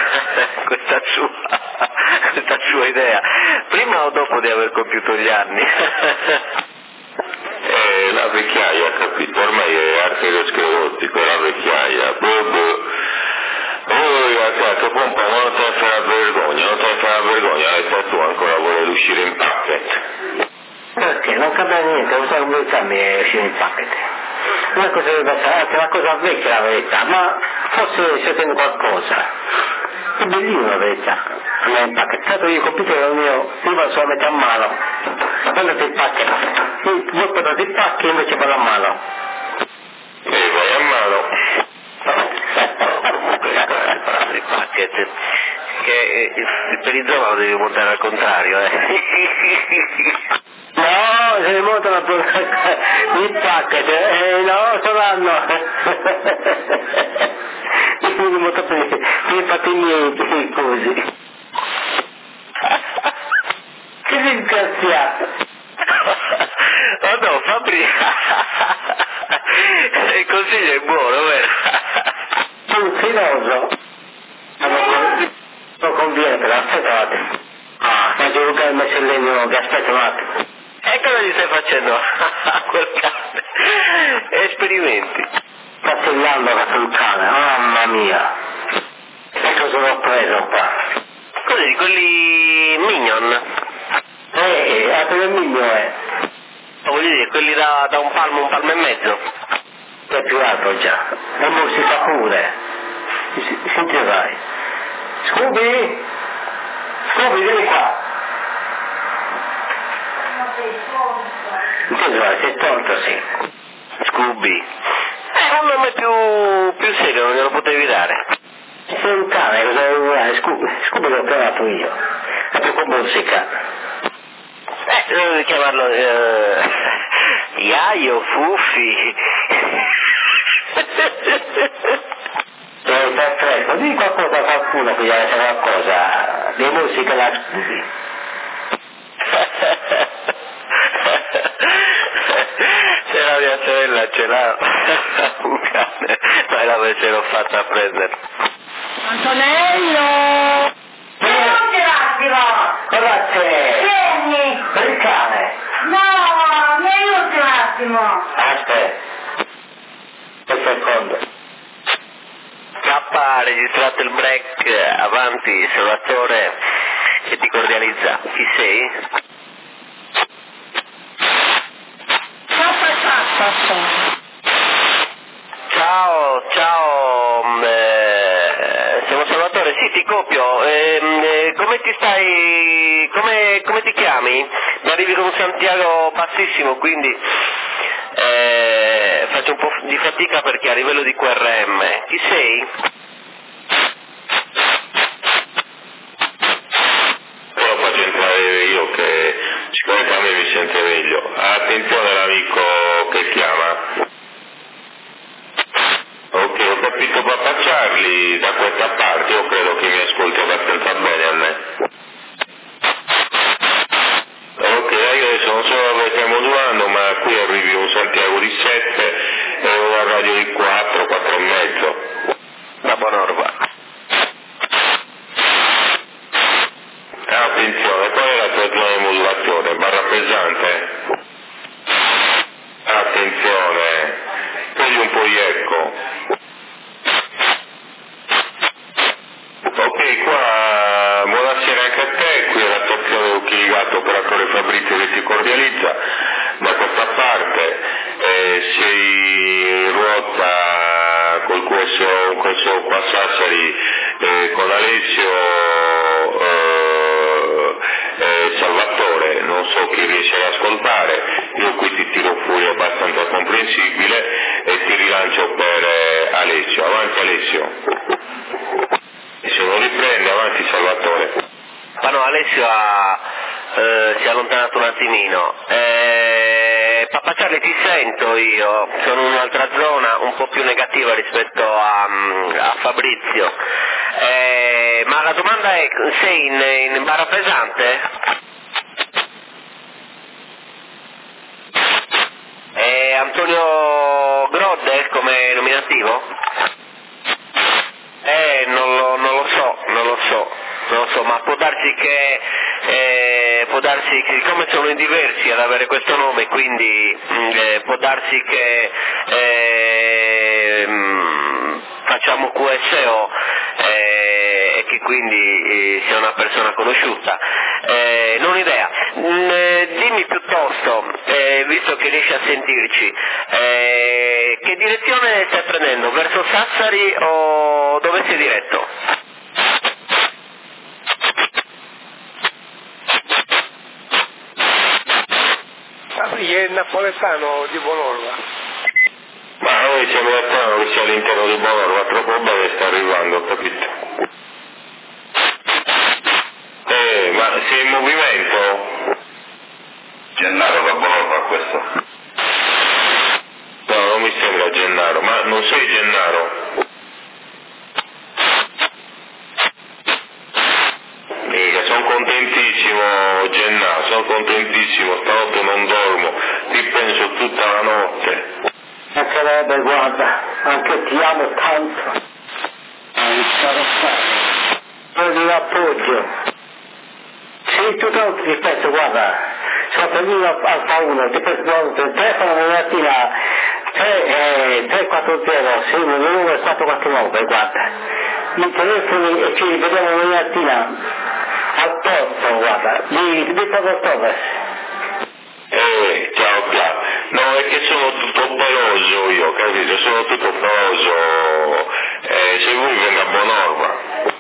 sua idea? Prima o dopo di aver compiuto gli anni? La vecchiaia, capito? Ormai è arteriosclerotico, la vecchiaia. Che pompa, non te ne fai vergogna, e tu ancora vuoi uscire in packet. Perché? Non cambia niente, non so come farmi uscire in pacchetto. Una cosa una cosa vecchia la verità, ma forse si ottiene qualcosa. È bellino la verità, andare in pacchetto. Io il computer è il mio, io vado solamente a mano. Quando ti pacchetto, io porto il pacchetto invece vado a mano. Vai a mano. I packet, che per il giorno lo devi montare al contrario, No, se ne montano il pacchetto, no, saranno. Mi monto per i fatti miei così. Che disgraziato. Oh no, Fabri, il consiglio è buono, vero? Un filoso. Non conviene, però aspetta un attimo. Ma devo che messo il legno, che aspetta un attimo. E cosa gli stai facendo a quel cane? Esperimenti. Sta trillando sul cane, mamma mia. E cosa l'ho preso qua? Così, quelli mignon. Altro il migno è. Voglio dire, quelli da un palmo e mezzo. È più alto già. E musica pure. Sentirai. Scooby, vieni qua. Sei tonto, sì. Scooby. Un nome più serio, non glielo potevi dare. Sei un cane, cosa vuoi? Scooby l'ho chiamato io. È proprio musica. Devi chiamarlo Iaio, Fuffi. Per fresco, di qualcosa a qualcuno che gli ha qualcosa di musica da Scooby. Se la mia sorella ce l'ha un cane, ma l'avessero fatta prendere. Antonello! Vieni un attimo! Cosa c'è? Vieni! Per il cane? No, mi aiuti un attimo! Aspetta. Un secondo. K, registrato il break, avanti, Salvatore, che ti cordializza. Chi sei? Ciao, siamo Salvatore, sì, ti copio. Come ti stai, come ti chiami? Mi arrivi con un Santiago bassissimo, quindi faccio un po' di fatica perché a livello di QRM. Chi sei? Lo faccio entrare io che sicuramente a me mi sente meglio. Attenzione all'amico che chiama. Ok, ho capito Papà Charlie da questa parte, io credo che mi ascolti abbastanza bene a me. Ok, io adesso non so dove stiamo modulando, ma qui arrivi un Santiago di 7 e una radio di 4 e mezzo. La buona roba. Attenzione, qual è la tua zona di modulazione? Barra pesante? Attenzione, togli un po' di eco. Ok, qua buonasera anche a te, qui è la stazione Uchiligato, operatore Fabrizio che ti cordializza. Da questa parte sei in ruota col QSO qua a Sassari con Alessio Salvatore, non so chi riesce ad ascoltare, io qui ti tiro fuori abbastanza comprensibile e ti rilancio per Alessio. Avanti Alessio. Se non riprende, avanti Salvatore. Ma no, Alessio si è allontanato un attimino. Papà Charlie, ti sento io, sono in un'altra zona un po' più negativa rispetto a Fabrizio. Ma la domanda è, sei in barra pesante? Antonio Grodde come nominativo? Non lo so, ma può darsi che siccome sono in diversi ad avere questo nome, quindi può darsi che facciamo QSO e che quindi sia una persona conosciuta. Non ho idea. Dimmi piuttosto, visto che riesci a sentirci, che direzione stai prendendo? Verso Sassari o dove sei diretto? È il napoletano di Bonorva. Ma noi siamo napoletano che c'è all'interno di Bonorva, troppo bene sta arrivando, capito? Ma sei in movimento? Gennaro da Bonorva questo? No, non mi sembra Gennaro, ma non sei Gennaro? Sono contentissimo Gennaro, sono contentissimo, stanotte non dormo, ti penso tutta la notte. Anche lei, guarda, anche ti amo tanto. Io ti appoggio. Sì, tutto, ripeto, guarda, sono per Alfa 1, ti telefono la mattina 340 619 449, guarda. Mi telefoni e ci rivediamo la mattina. Al posto, guarda, di Ottobre. Ciao. No, è che sono tutto peloso io, capito? Sono tutto peloso. Se vuoi venga a Bonorva.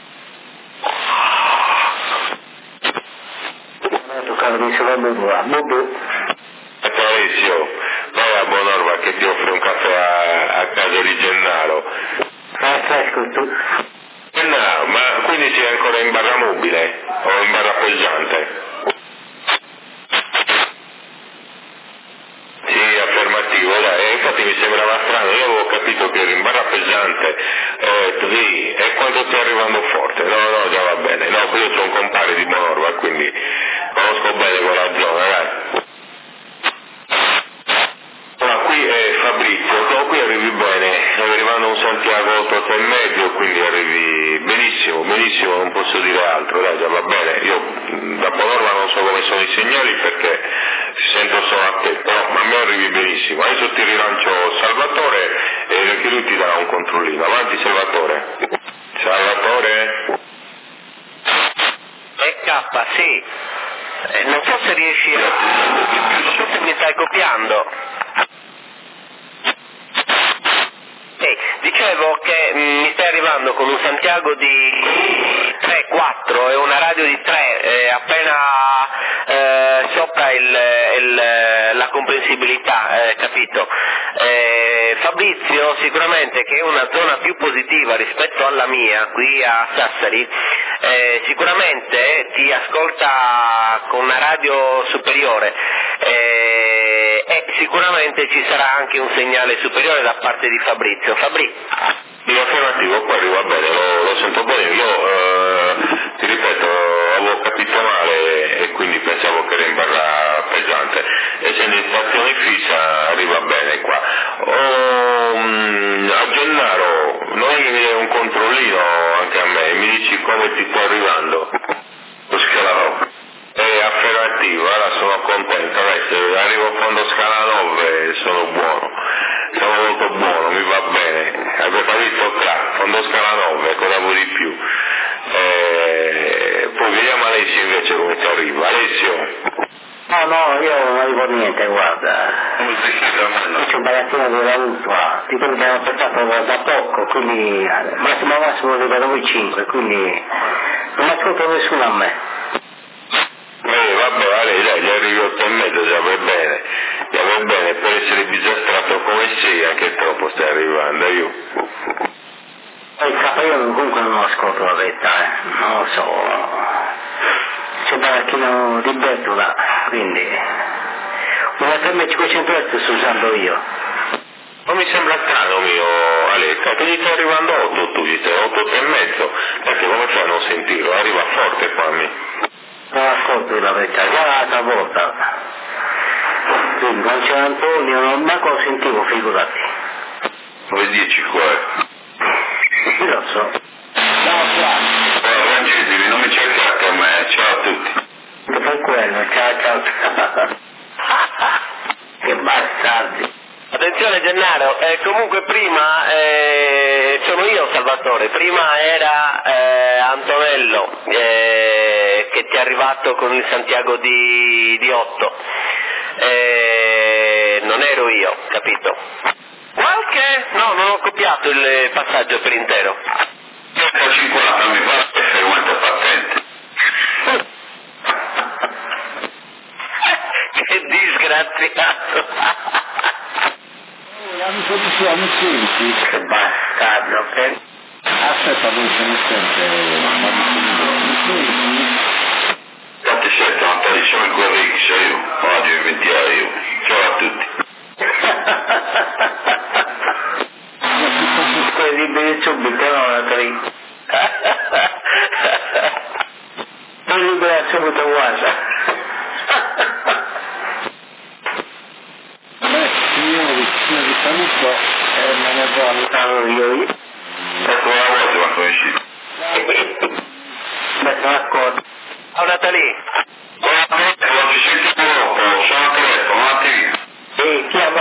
Alessio, vai a Bonorva che ti offre un caffè a casa di Gennaro. Fresco tu. No, ma quindi sei ancora in barra mobile o in barra pesante? Sì, affermativo, dai, infatti mi sembrava strano, io avevo capito che eri in barra pesante, sì, e quando stai arrivando forte? No, già va bene, no, io sono un compare di Bonorva, quindi conosco bene quella zona, dai. Qui è Fabrizio, no, qui arrivi bene, arrivando a un Santiago 8,5, quindi arrivi benissimo, non posso dire altro, dai, già va bene, io da Bonorva non so come sono i segnali perché si sento solo a te, però a me arrivi benissimo, adesso ti rilancio Salvatore e lui ti darà un controllino, avanti Salvatore. K, sì, non so se riesci, non so se mi stai copiando. Dicevo che mi stai arrivando con un Santiago di 3-4 e una radio di 3, appena sopra la comprensibilità, capito? Fabrizio sicuramente, che è una zona più positiva rispetto alla mia, qui a Sassari, sicuramente ti ascolta con una radio superiore e sicuramente ci sarà anche un segnale superiore da parte di Fabrizio. Io affermativo, qua arriva bene, lo sento bene, io ti ripeto, avevo capito male e quindi pensavo che era in barra pesante, essendo in stazione fissa arriva bene qua. A Gennaro, noi mi viene un controllino anche a me, mi dici come ti sta arrivando? Lo scalano. Affermativo, ora sono contento, adesso arrivo a fondo scala 9 sono buono, sono molto buono, mi va bene, avete visto qua, fondo scala 9, cosa vuoi di più? Poi vediamo Alessio invece come ti arriva, Alessio? No, io non arrivo a niente, guarda. C'è un bagattino della Ultra, ti quello che abbiamo portato da poco, quindi massimo arrivano voi 5, quindi non ascolto nessuno a me. Vabbè, vale, dai, gli arrivi 8,5, già va bene, per essere bisastrato come sei, anche troppo stai arrivando, io. Il capo io comunque non ascolto la verità, non lo so. c'è un baracchino di Bertola, quindi una 3500 euro sto usando io. Non mi sembra strano mio Aletta, che gli stai arrivando 8 tu, gli stai 8 e mezzo, perché come fai a non sentirlo? Arriva forte qua a me. Non ascolto la verità, già l'altra volta. Quindi non c'era Antonio, non manco lo sentivo, figurati. Vuoi dirci qua? Io lo so. Ciao Franco. Francesco, non mi cercate a me, ciao a tutti. Per quello, ciao. Che bastardi. Attenzione Gennaro, comunque prima sono io Salvatore, prima era Antonello che ti è arrivato con il Santiago di 8, non ero io, capito? Qualche? No, non ho copiato il passaggio per intero. 50 anni fa è fermato patente. Che disgraziato! Mi senti? Che bastardo, che... Aspetta, voi se ne sente, mi senti? Fate certo, non ti diciamo il cuore che sei io, oggi mi inventiare io. Ciao a tutti. Puoi liberi subito, no, Natali? Non libera subito, guarda. Signori, saluto e me ne vado. Io. Ecco una volta quando esci. Sono d'accordo. Ciao Natali! Buonanotte, non ci sentiamo dopo, sono a telefono, attimo. Chiama.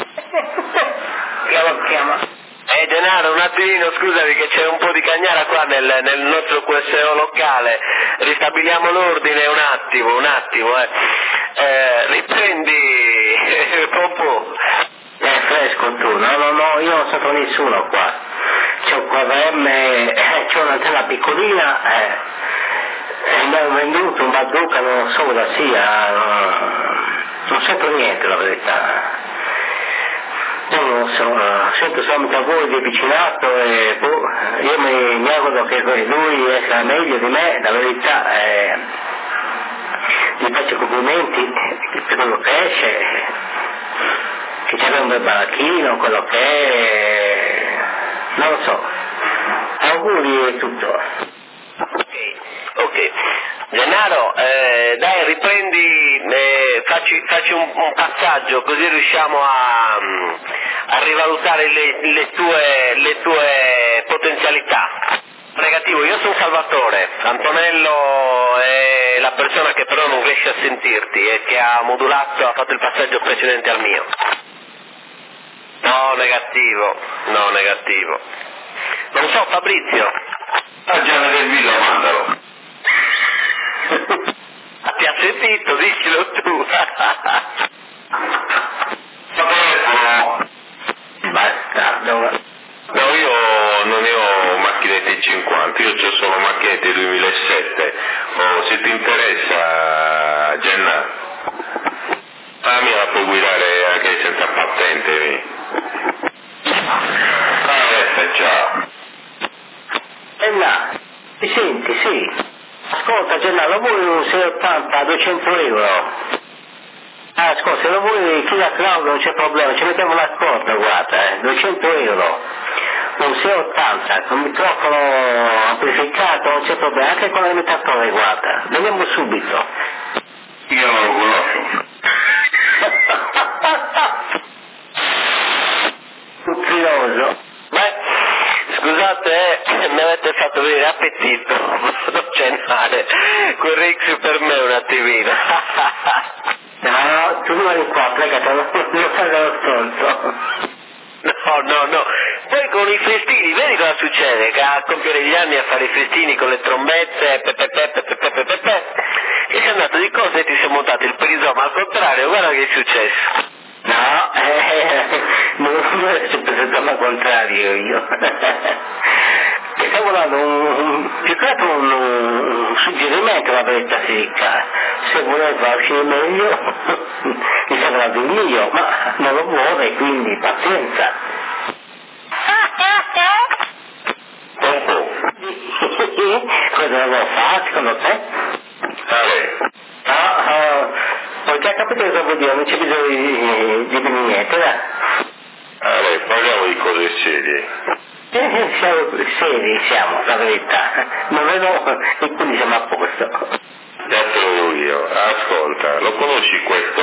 Gennaro, un attimino, scusami che c'è un po' di cagnara qua nel nostro QSO locale, ristabiliamo l'ordine un attimo. Riprendi, Pompò. È fresco tu, no, io non so con nessuno qua. C'è un QVM, c'è un'antenna piccolina, mi hanno venduto un bazooka, non so cosa sia, non sento niente la verità. Non lo so, sento solamente a voi di vicinato e io mi auguro che lui esca meglio di me, la verità, gli faccio complimenti per quello che esce, che c'è un bel baracchino, quello che è, non lo so, auguri e tutto. Ok. Gennaro, dai riprendi, facci un passaggio così riusciamo a rivalutare le tue potenzialità. Negativo, io sono Salvatore, Antonello è la persona che però non riesce a sentirti e che ha fatto il passaggio precedente al mio. No, negativo. Non so, Fabrizio. Già del Villa, mandalo. Ti ha sentito, dicelo tu. Bastardo. No, io non ne ho macchinette 50, io ho solo macchinette 2007. Se ti interessa, Gennaro, la mia la puoi guidare anche senza patente. Ciao. E là, ti senti, sì. Ascolta Gennaro, vuoi un 680 a 200 euro? Ascolta, se lo vuoi chi la Claudio non c'è problema, ci mettiamo l'accordo, guarda, 200 euro. Un 680 con microfono amplificato non c'è problema, anche con l'imitatore, guarda. Veniamo subito. Io non lo conosco. Curioso. Beh, scusate, mi avete fatto venire appetito, non cenare, quel Rix per me un attimino. No, tu non eri qua, pregate, non fai lo stronzo. No, poi con i festini, vedi cosa succede? Che a compiere gli anni a fare i festini con le trombette, che sei andato di cosa e ti sei montato il perisoma al contrario, guarda che è successo. No, non è sempre stato al contrario io. Ti stavo dando più che altro un suggerimento, la verità secca. Se voleva uscire meglio, mi sembra di mio, ma non lo vuole, quindi pazienza. Cosa devo fare secondo te? serie? Seri siamo, la verità. Non vedo e quindi siamo a posto. Te lo dico io. Ascolta, lo conosci questo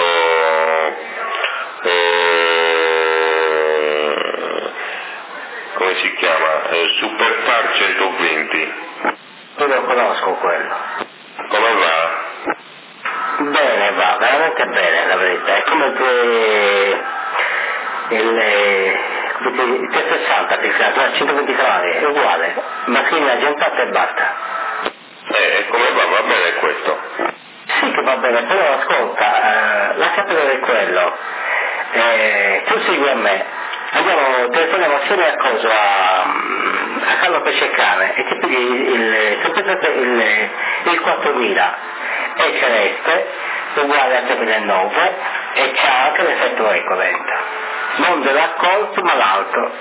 come si chiama? Superfar 120? Io lo conosco quello. Come va? Bene, va, veramente bene la verità. È come il 360 fissato a 120 cavalli, è uguale, macchina aggiantata e basta. E come va? Va bene questo? Sì che va bene, però ascolta, lascia perdere quello. Tu segui a me, telefoniamo assieme a coso a Carlo Pescecane e ti pigli il 4000 è celeste, uguale a 3009 e c'ha anche l'effetto eco dentro. Non dell'accolto ma l'altro.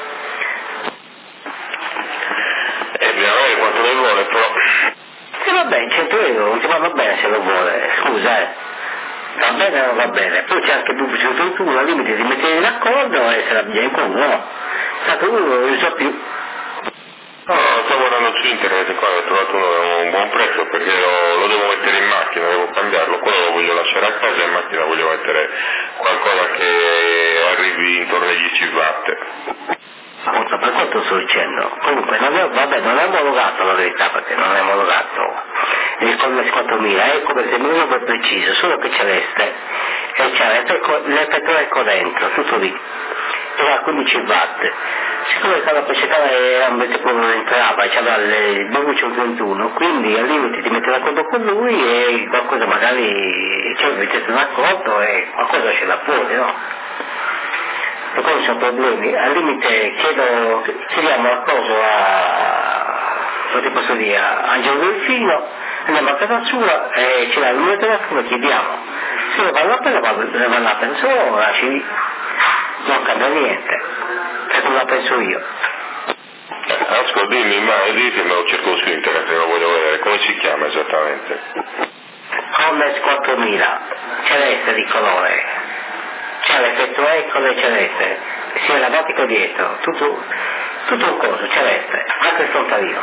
Bisogna vedere quanto ne vuole però. E va bene, 100 euro, non ti vanno bene se lo vuole, scusa va bene o non va bene, poi c'è anche il pubblico 131 al limite di mettere d'accordo e se la piglia in culo, no? Stato uno non lo so più. No, sto guardando su internet qua, ho trovato un buon prezzo perché lo devo mettere in macchina, devo cambiarlo, quello lo voglio lasciare a casa e in macchina voglio mettere qualcosa che arrivi intorno ai 10 watt. Appunto, per questo sto dicendo. Comunque non è omologato la verità, perché non è omologato il Connex 4000, ecco per esempio per preciso, solo che c'è l'este e c'è l'effetto eco dentro, tutto lì. Era a 15 watt. Siccome stava pescata era un mezzo che non entrava e c'aveva il BV121, quindi al limite ti metti d'accordo con lui e qualcosa magari mettete d'accordo e qualcosa ce la fuori, no? E poi sono problemi, al limite chiediamo a coso come posso dire, a Angelo Delfino, andiamo a casa sua e ce l'ha il numero di telefono e chiediamo. Se lo vanno a prendere, le vanno a prendere, se no lasci, non cambia niente, è come la penso io. Ascolta, dimmi, ma dite, me lo cerco su internet, lo voglio vedere, come si chiama esattamente? Connex 4000, celeste di colore, c'è l'effetto eco del celeste, sia la battico dietro, tutto un coso, celeste, anche il frontalino.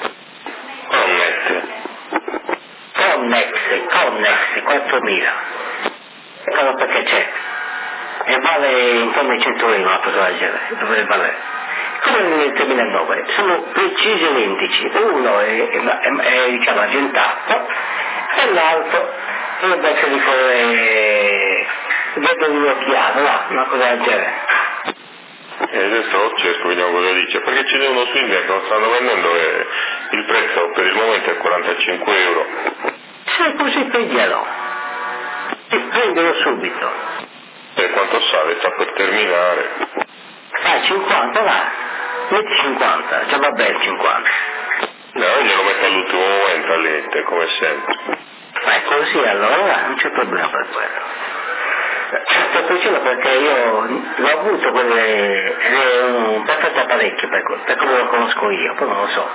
Connex 4000, quello perché c'è, e vale intorno ai 100 euro una cosa del genere, dovrebbe valere. Come nel 2009, sono precisi e identici, uno è diciamo argentato e l'altro è invece di fare vedo di occhiato, una cosa del genere. Adesso lo cerco, vediamo cosa dice, perché ce n'è uno su internet, lo stanno vendendo e il prezzo per il momento è 45 euro. Se è così piglialo, e prendilo subito. E quanto sale? Sta per terminare. 50 va, metti 50, già va bene 50. No, io glielo metto all'ultimo momento al limite, come sempre. Ma è così allora, non c'è problema per quello. Sto dicendo perché io l'ho avuto è un perfetto apparecchio per come lo conosco io, poi non lo so.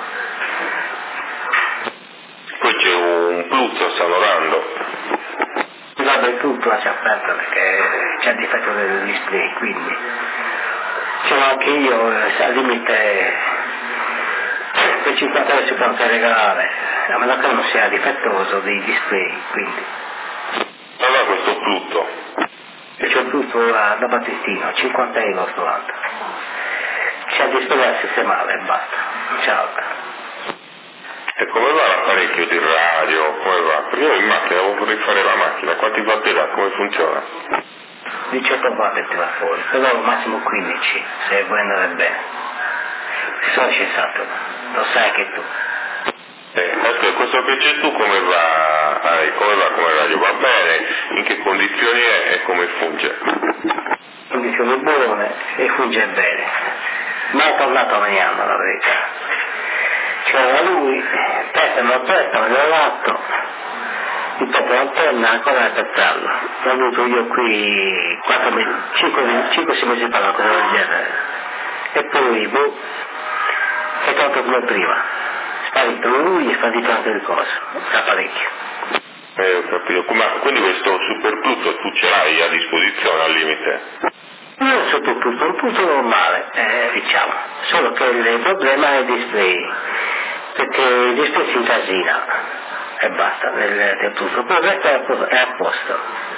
Poi c'è un Pluto, stanno dando. Guarda il tutto lascia aperto perché c'è il difetto del display, quindi ce l'ho anche io, al limite per 50 euro si può anche regalare, a meno che non sia difettoso dei display, quindi. Allora questo Pluto. C'è un Pluto da Battistino, 50 euro sto l'altro. C'è il display da sistemare e basta, non c'è altro. E come va l'apparecchio di radio? Come va? Perché io in macchina vorrei fare la macchina, quanti watt dà? Come funziona? 18 watt tira fuori, però al massimo 15, se vuoi andare bene. Si sono cessato, lo sai che tu. Aspetta, questo che c'è tu come va? Come va come radio? Va bene? In che condizioni è e come funge? Condizioni buone e funge bene. Ma è tornato a Miami la verità. C'era lui, non glielo l'altro, ripeto l'antenna ancora da pezzarlo. L'ho avuto io qui 5-6 mesi fa, una cosa del genere. E poi, è tornato come prima. Sparito lui e sparito anche il coso, da parecchio. Ho capito. Ma quindi questo Super Pluto tu ce l'hai a disposizione al limite? Non so tutto normale, diciamo, solo che il problema è il display, perché il display si incasina e basta del tutto, poi il resto è a posto.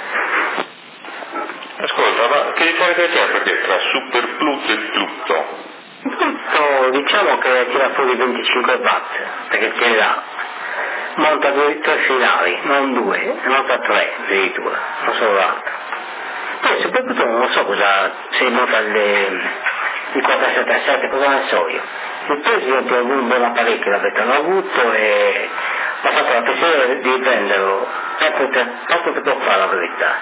Ascolta, ma che differenza c'è perché tra Super Pluto e Pluto? Pluto diciamo che tira fuori 25 watt, perché tira, monta 3 finali, non 2, monta 3 addirittura, non solo l'altro. Poi soprattutto non so cosa, se monta il 477, cosa ne so io. Il presidente ha avuto un buon apparecchio, l'hanno avuto e mi ha fatto la piacere di venderlo, tanto tempo fa la verità.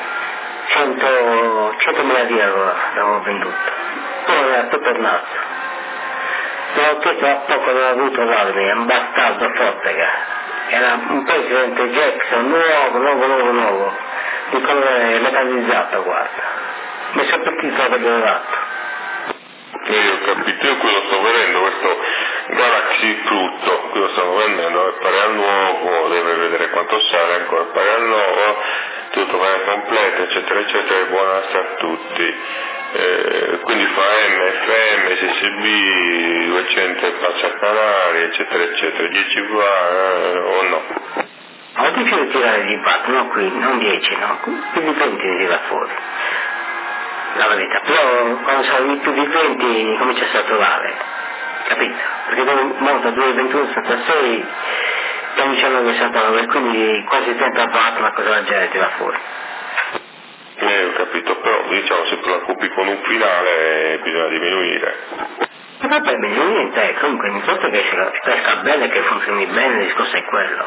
100.000 di euro l'avevo venduto, poi è tutto tornato. L'ho chiesto a poco, avevo avuto l'armi, è un bastardo forte, era un presidente Jackson nuovo, di colore metallizzato, guarda, mi sono partito a vedere l'altro. Io ho capito, io quello sto vedendo, questo Galaxy Pluto, quello stavo vendendo, è pare al nuovo, deve vedere quanto sale ancora, pare al nuovo, tutto va completo, eccetera, eccetera, buonasera a tutti. Quindi fa FM, SSB, 200 passacanali, eccetera, eccetera, 10 o no? Ho difficile di tirare di impatto, no qui, non 10, no, più di 20 ne tira fuori. La verità, però quando sono più di 20 comincia a trovare, capito? Perché poi monta 2,21,66 e 19,69, quindi quasi 30 watt, una cosa del genere tira fuori. Ho capito, però diciamo se tu la copi con un finale bisogna diminuire. Ma vabbè, niente, comunque mi importa che pesca bene e che funzioni bene, il discorso è quello.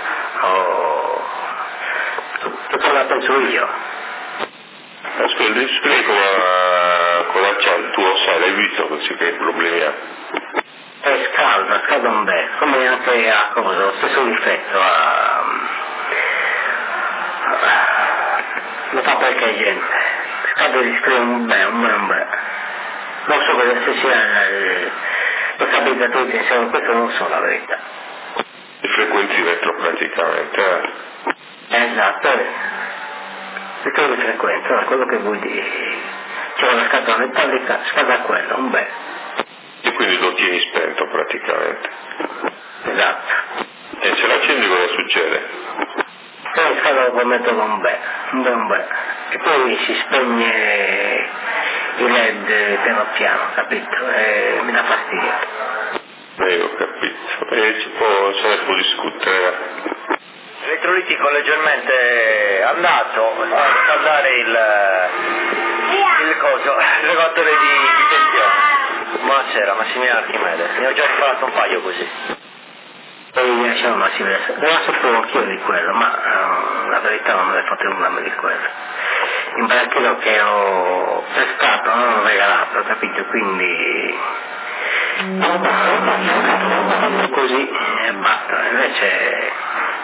Tutto la penso io. Ascolta, il display con la chat, tu lo sai, l'hai visto così che problemi ha? Scalda un bel, come anche a cosa, lo stesso difetto, lo fa perché gente, scalda il display un bel. Non so se sia lo stabilizzatore insieme a questo, non so la verità. Il frequenzimetro praticamente, Esatto, il tuo di frequenza, quello che vuoi dire. C'è una scatola metallica, scalda quello, un bel. E quindi lo tieni spento praticamente. Esatto. E se l'accendi cosa succede? Poi scalda lo mettono un bel. E poi si spegne il LED piano piano, capito? E mi dà fastidio. Ho capito. E se ne può discutere. Elettrolitico leggermente andato a scaldare il regolatore di tensione. Buonasera, Massimiliano Archimede, ne ho già riparato un paio così. E mi lasciamo Massimiliano, non sapevo anch'io di quello, ma la verità non me ne fate nulla di quello. In baracchino che ho pescato, non ho regalato, capito? Quindi così e basta, invece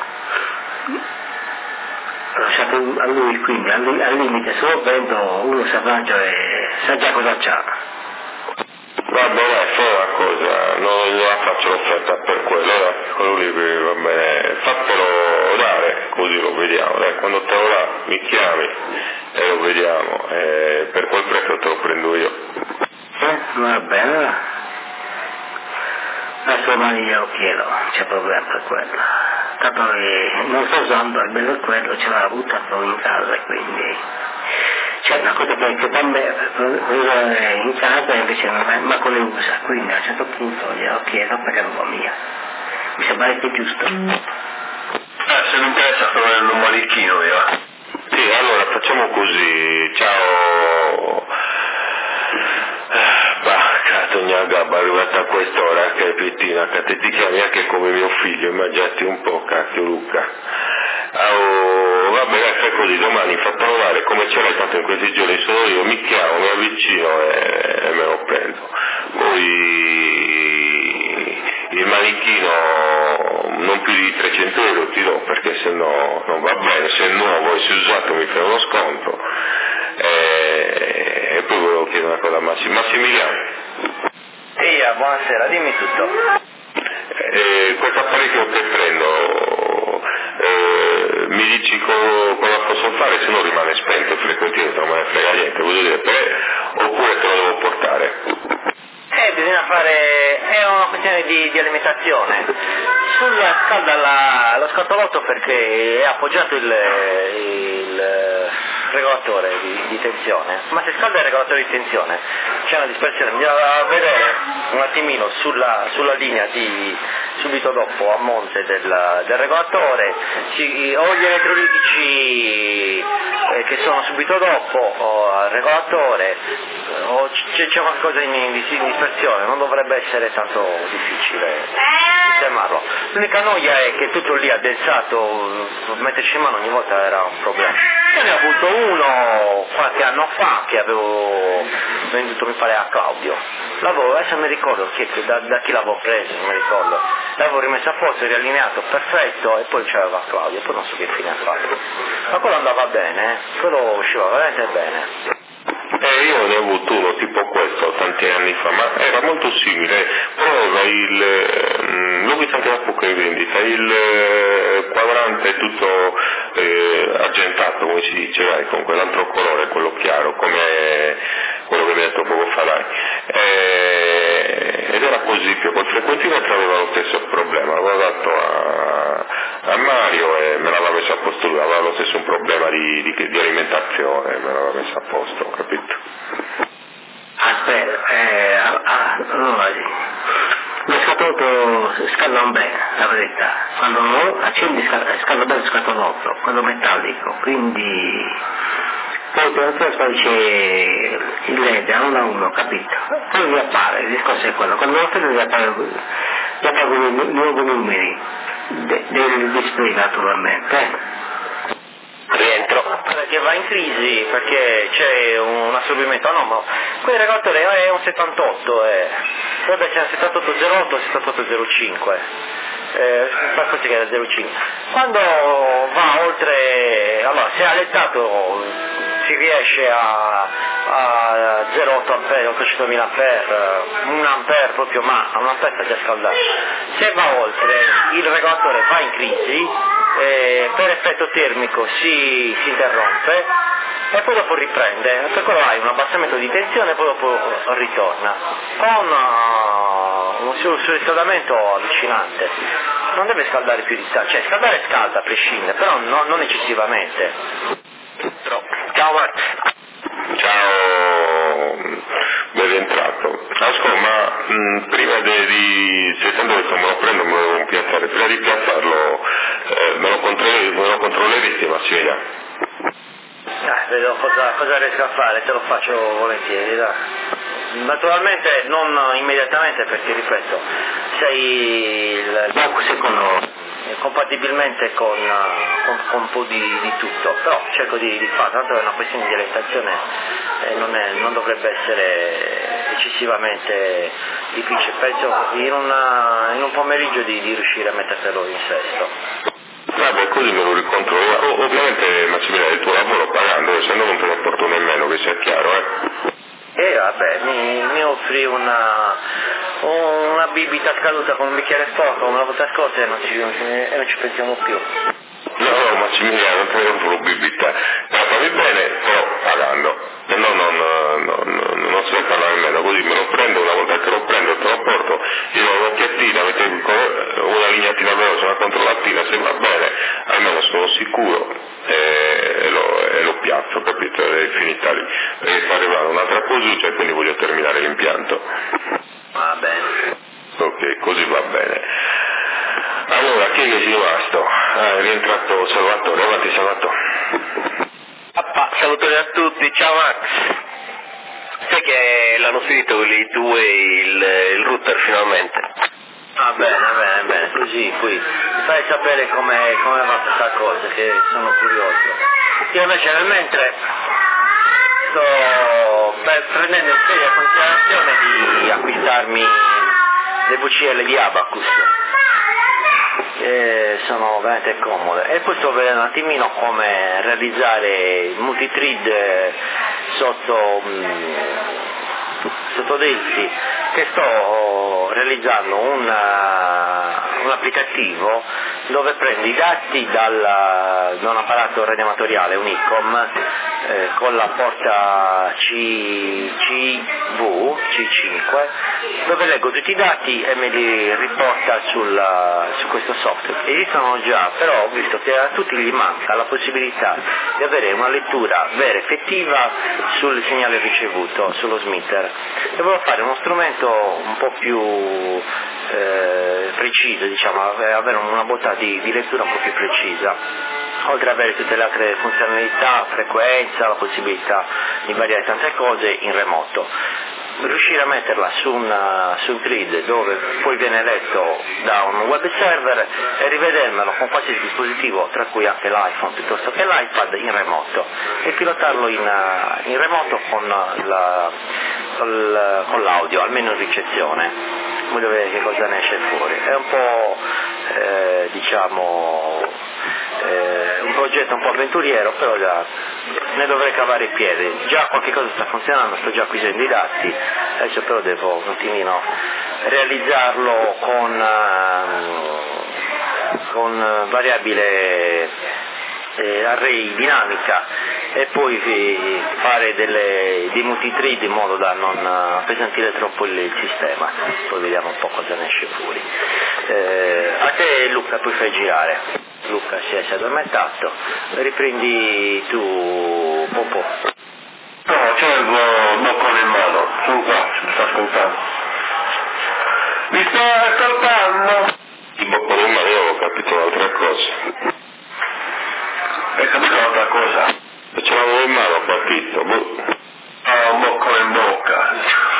ho lasciato a lui, quindi al limite se lo vendo uno si avvaggia e sa già cosa c'ha. Va bene, fai una cosa, non gliela faccio l'offerta per quello lì va bene, fatelo dare, così lo vediamo, dai, quando te lo dà mi chiami e lo vediamo, per quel prezzo te lo prendo io. Va bene, adesso domani glielo chiedo, non c'è problema per quello. Tanto non sto usando, è bello quello, ce l'ha buttato in casa e quindi c'è una cosa che per me usare in casa invece non è, ma con le usa, quindi a un certo punto glielo chiedo perché è roba mia. Mi sembra anche giusto. Se mi interessa trovare il manichino io. Sì, allora facciamo così, ciao. Ogni gabba è arrivata a quest'ora che è Piettina, che te ti chiami anche come mio figlio, immaginati un po', cacchio Luca. Vabbè, fai così, domani fa provare come ce l'hai fatto in questi giorni, solo io mi chiamo, mi avvicino e me lo prendo. Poi il manichino non più di 300 euro ti do, perché se no non va bene, se è nuovo e se è usato mi fai uno sconto. E poi volevo chiedere una cosa a Massimiliano. Eia, buonasera, dimmi tutto. Questo apparecchio che prendo, mi dici con la posso fare, se no rimane spento il frequentino, non me ne frega niente, voglio dire, oppure te lo devo portare? Bisogna fare, è una questione di alimentazione. Scalda lo scatolotto perché è appoggiato il regolatore di tensione, ma se scalda il regolatore di tensione c'è una dispersione, bisogna vedere un attimino sulla linea di subito dopo a monte del regolatore, o gli elettrolitici che sono subito dopo o al regolatore, o c'è qualcosa in dispersione, non dovrebbe essere tanto difficile sistemarlo. L'unica noia è che tutto lì addensato, metterci in mano ogni volta era un problema. Io ne ho avuto uno qualche anno fa che avevo venduto, mi pare, a Claudio. Adesso non mi ricordo da chi l'avevo preso, non mi ricordo. L'avevo rimesso a posto, riallineato, perfetto, e poi c'aveva Claudio, poi non so che fine ha fatto. Ma quello andava bene, quello usciva veramente bene. Io ne ho avuto uno tipo questo tanti anni fa, ma era molto simile, però aveva l'ho visto anche da poco in vendita, il quadrante tutto argentato, come si dice, con quell'altro colore, quello chiaro, come quello che mi ha detto poco fa, dai. Ed era così, più col frequentino aveva lo stesso problema, l'avevo dato a Mario e me l'aveva messo a posto lui, aveva lo stesso un problema di alimentazione, me l'aveva messo a posto, capito? Aspetta, lo scatolotto scaldano bene, la verità, quando lo accendi scalda bene il scatolotto, quello metallico, quindi poi per la c'è il LED a 1 a 1, capito? Poi mi appare, il discorso è quello, quando lo fai gli appaiono i nuovi numeri del display naturalmente. Rientro perché va in crisi, perché c'è un assorbimento anomalo. Qui il regolatore è un 78, vabbè, c'è un 7808 e 7805, qualcosa che era 05. Quando va oltre, allora se è allettato si riesce a 0,8 ampere, 800.000 ampere, 1 ampere proprio, ma a 1 ampere sta già scaldato. Se va oltre, il regolatore va in crisi, per effetto termico si interrompe e poi dopo riprende, per quello hai un abbassamento di tensione e poi dopo ritorna con un surriscaldamento allucinante. Non deve scaldare più di tanto, cioè scaldare scalda a prescindere, però non eccessivamente. Ciao Max. Ciao, ben rientrato. Ascolta, ma prima se tanto che me lo prendo me lo devo piazzare, prima di piazzarlo me lo controlleresti, Massimiliano? Vedo cosa riesco a fare, te lo faccio volentieri, dai. Naturalmente non immediatamente perché, ripeto, sei compatibilmente con un po' di tutto, però cerco di fare, tanto è una questione di orientazione, non dovrebbe essere eccessivamente difficile, penso in un pomeriggio di riuscire a mettertelo in sesto. Vabbè, così me lo ricontrollo. Ovviamente Massimiliano, il tuo lavoro pagando, se no non te lo porto nemmeno, che sia chiaro, vabbè, mi offri una bibita scaduta con un bicchiere sporco come la volta scorsa e non ci pensiamo più. No, Massimiliano, non te ne offro bibita. Fammi bene, però pagando. No, non si parla nemmeno, così me lo prendo, una volta che lo prendo te lo porto, io ho un'occhiatina, una lignatina veloce, una controllatina, se va bene, almeno sono sicuro e lo piazzo, capito? È finita lì. Devi fare arrivare un'altra cosuccia e quindi voglio terminare l'impianto. Va bene. Ok, così va bene. Allora, chi è che è rimasto? È rientrato Salvatore, avanti Salvatore. Salutoni a tutti, ciao Max. Sai che l'hanno finito quelli due il router finalmente? Ah bene, così qui mi fai sapere come va questa cosa, che sono curioso. Io invece nel mentre sto prendendo in seria considerazione di acquistarmi le VCL di Abacus. Sono veramente comode e poi sto vedendo un attimino come realizzare il multithread sotto Delphi, che sto realizzando un applicativo dove prendo i dati da un apparato radioamatoriale, un ICOM, con la porta C5, dove leggo tutti i dati e me li riporta su questo software. Esistono già, però ho visto che a tutti gli manca la possibilità di avere una lettura vera, effettiva sul segnale ricevuto, sullo smitter. E volevo fare uno strumento un po' più preciso, diciamo, avere una bontà di lettura un po' più precisa, oltre ad avere tutte le altre funzionalità, frequenza, la possibilità di variare tante cose in remoto. Riuscire a metterla su un grid dove poi viene letto da un web server e rivedermelo con qualsiasi dispositivo, tra cui anche l'iPhone piuttosto che l'iPad, in remoto, e pilotarlo in remoto con l'audio, almeno in ricezione. Voglio vedere che cosa ne esce fuori. È un po' un progetto un po' avventuriero, però ne dovrei cavare i piedi. Già qualche cosa sta funzionando, sto già acquisendo i dati, adesso però devo un attimino realizzarlo con variabile array dinamica e poi fare dei multithread in modo da non appesantire troppo il sistema. Poi vediamo un po' cosa ne esce fuori. A te Luca, poi fai girare. Luca si è addormentato, riprendi tu Popò. No, c'è il boccone in mano, sono qua, mi sta ascoltando. Mi sta ascoltando? Il boccone in mano, io avevo capito un'altra cosa. Hai capito un'altra cosa? Ce l'avevo in mano, ho capito. Un boccone in bocca.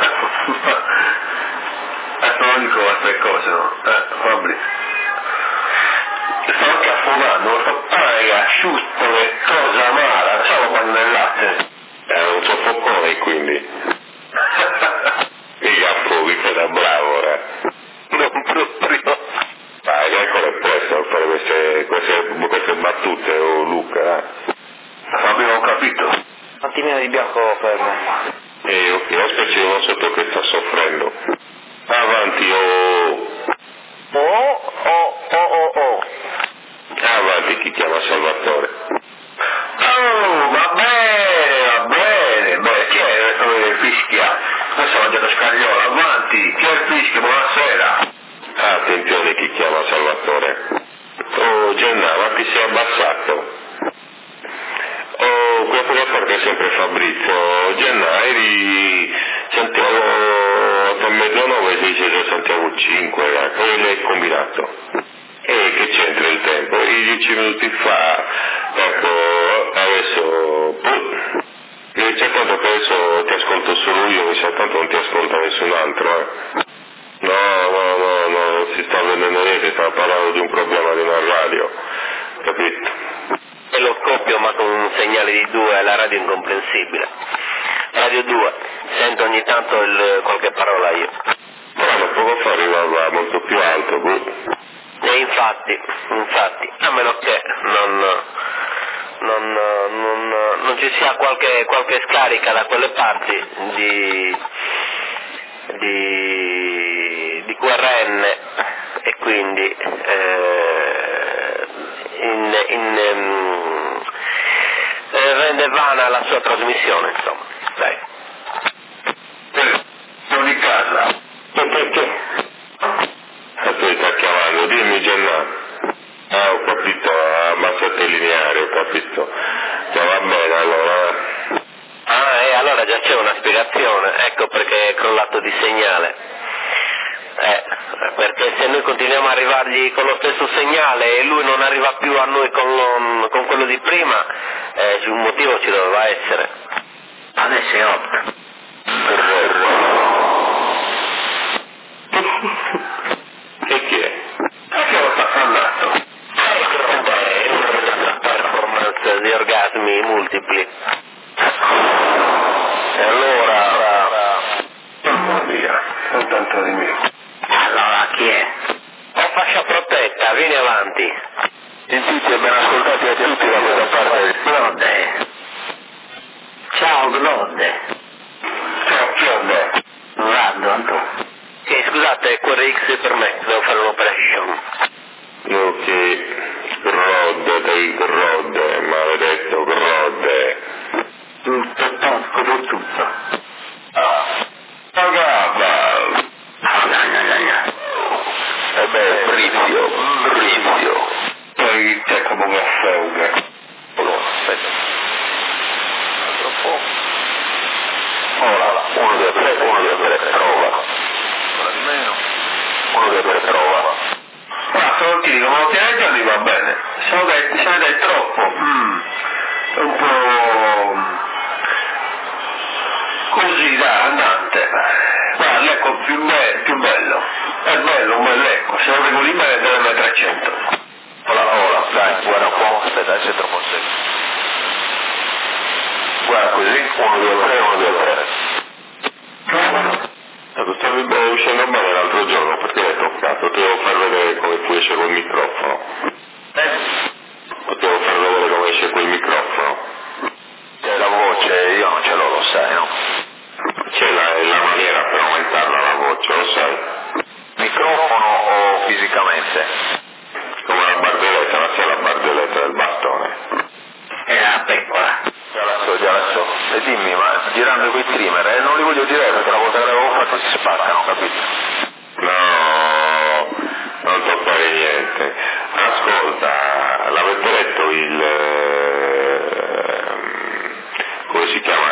Non dico queste cose, no? Fabri. Sto anche affumando, lo so asciutto, che cosa amara, solo quando nel latte. Un soffocone quindi. Mica approvi che da bravo ora. Non proprio. Dai, eccolo questo, fare queste battute, Luca. Fabio, ho capito. Un attimino di bianco per me. Ok, aspetta, non so che sta soffrendo. Avanti, Avanti, chi chiama Salvatore? Oh, va bene, chi è quello che fischia? Adesso ha mangiato scagliola, avanti, chi è il fischio? Buonasera. Attenzione, chi chiama Salvatore? Oh, Gennaro, ti sei abbassato? Oh, questo rapporto è sempre Fabrizio. Gennaro, sentiamo a mezzanotte, si dice che sentiamo 5, quello è combinato. E che c'entra il tempo? 10 minuti fa, ecco, adesso, c'è conto che adesso ti ascolto solo io, mi sa tanto non ti ascolta nessun altro, No, non si sta vedendo niente, stiamo parlando di un problema di una radio, capito? E lo scoppio ma con un segnale di 2, la radio incomprensibile. Radio 2, sento ogni tanto qualche parola io. Ma poco fa arrivava molto più alto, E infatti, a meno che non ci sia qualche scarica da quelle parti di QRN e quindi rende vana la sua trasmissione, insomma. Dai. Sono di casa. Perché? Tu sta chiamando, dimmi Gennaro. Ho capito, abbassate il lineare, ho capito. Va bene allora. E allora già c'è una spiegazione, ecco perché è crollato di segnale. Perché se noi continuiamo a arrivargli con lo stesso segnale e lui non arriva più a noi con quello di prima, un motivo ci doveva essere. Adesso è 8. E chi è? Che lo sta parlando? Performance di orgasmi multipli. E allora... via, non tanto di me. Allora chi è? Fascia protetta, vieni avanti. Sentite, ben ascoltati a tutti da questa parte. Glode. Ciao Glode. Ciao, Glode. Vado, Antonio. Scusate, QRX per me, devo fare un'operation. Ok, che Rod, maledetto Rod. Tutto. Pagava. E beh, brivio. Poi c'è come una feuga. Aspetta. Troppo. Ora, 1, 2, 3, prova. Ora di meno. 1, 2, 3, prova. Solo ti dico, ma lo tieni giorni va bene. Se è troppo, è un po' così da andante. Guarda, l'ecco più bello. È bello, un bel ecco. Se lo regoli bene deve mettere 300. Ora, dai, guarda un po', aspetta, adesso è troppo secco. Guarda così, 1, 2, 3, 1, 2, 3. Ecco, stavi uscendo bene l'altro giorno, perché l'hai toccato? Ti devo far vedere come tu esce col microfono. Potevo far vedere come esce quel microfono. La voce, io non ce l'ho, lo sai, no? C'è la maniera per aumentarla la voce, lo sai? Microfono o fisicamente? Come la barzelletta, ma c'è la barzelletta del bastone. È la pecora. Già la so. E dimmi, ma girando quei trimmer, non li voglio girare perché una volta che l'avevo fatto si spaccano, capito? No, non toccare niente. Ascolta, l'avete letto come si chiama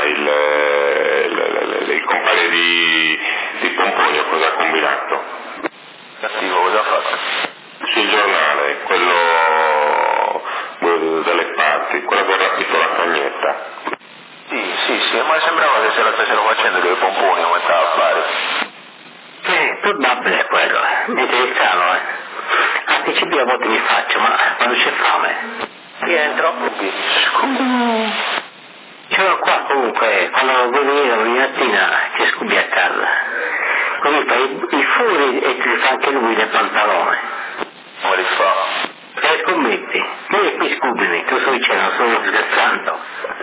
il compagno di Pomponio cosa ha combinato? Cattivo, cosa ha fatto? Sul giornale, quello delle parti, quello che ha rapito la cagnetta. Sì, ma sembrava che se la stessero facendo dei pomponi, aumentava a fare. Probabile quello, mentre è strano, Anticipi a volte mi faccio, ma quando c'è fame. Rientro. C'ero qua comunque, quando voi venite ogni mattina c'è Scooby a casa. Così fa i furi e ti fa anche lui le pantalone. Come li fa? E scommetti, noi qui Scooby, tu stai dicendo, sono scherzando.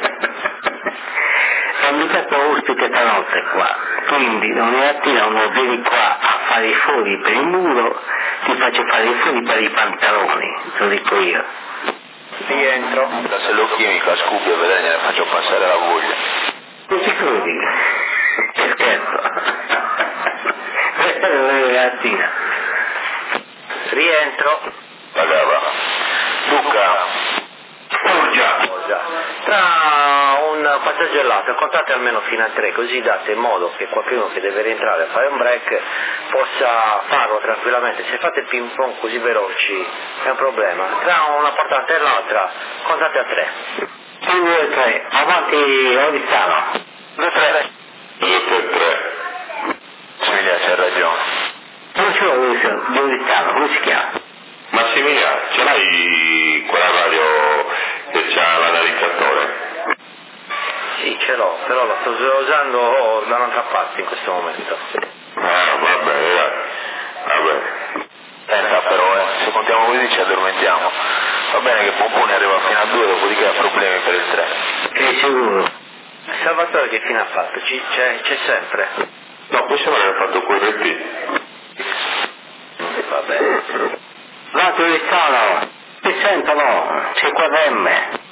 Sono invitato ospite stanotte qua, quindi ogni mattina quando vieni qua a fare i fori per il muro, ti faccio fare i fori per i pantaloni, te lo dico io. Rientro. Da sello chimica, Scooby, a vedere, ne faccio passare la voglia. Non ci credi? Che scherzo. Questa è una ragazzina. Rientro. Pagava. Luca. Già. Tra un passaggio e l'altro contate almeno fino a 3, così date in modo che qualcuno che deve rientrare a fare un break possa farlo tranquillamente. Se fate ping pong così veloci è un problema. Tra una portata e l'altra contate a 3. 1, 2, 3, avanti Oristano. 2, 3. 2, 3. Similia, c'è ragione. Non ce l'ho di Oristano, come si chiama? Massimiliano, ce l'hai quella radio che c'ha l'analizzatore? Sì, ce l'ho, però lo sto usando da un'altra parte in questo momento. Ah, va bene, dai. Vabbè. Senta però, se contiamo così ci addormentiamo. Va bene che Pompone arriva fino a 2, dopodiché ha problemi per il 3. Sei sicuro? Salvatore che fine ha fatto? C'è sempre. No, poi se non aveva fatto quel RP. Va bene. Guarda Oristano, ti sentono, c'è qua M.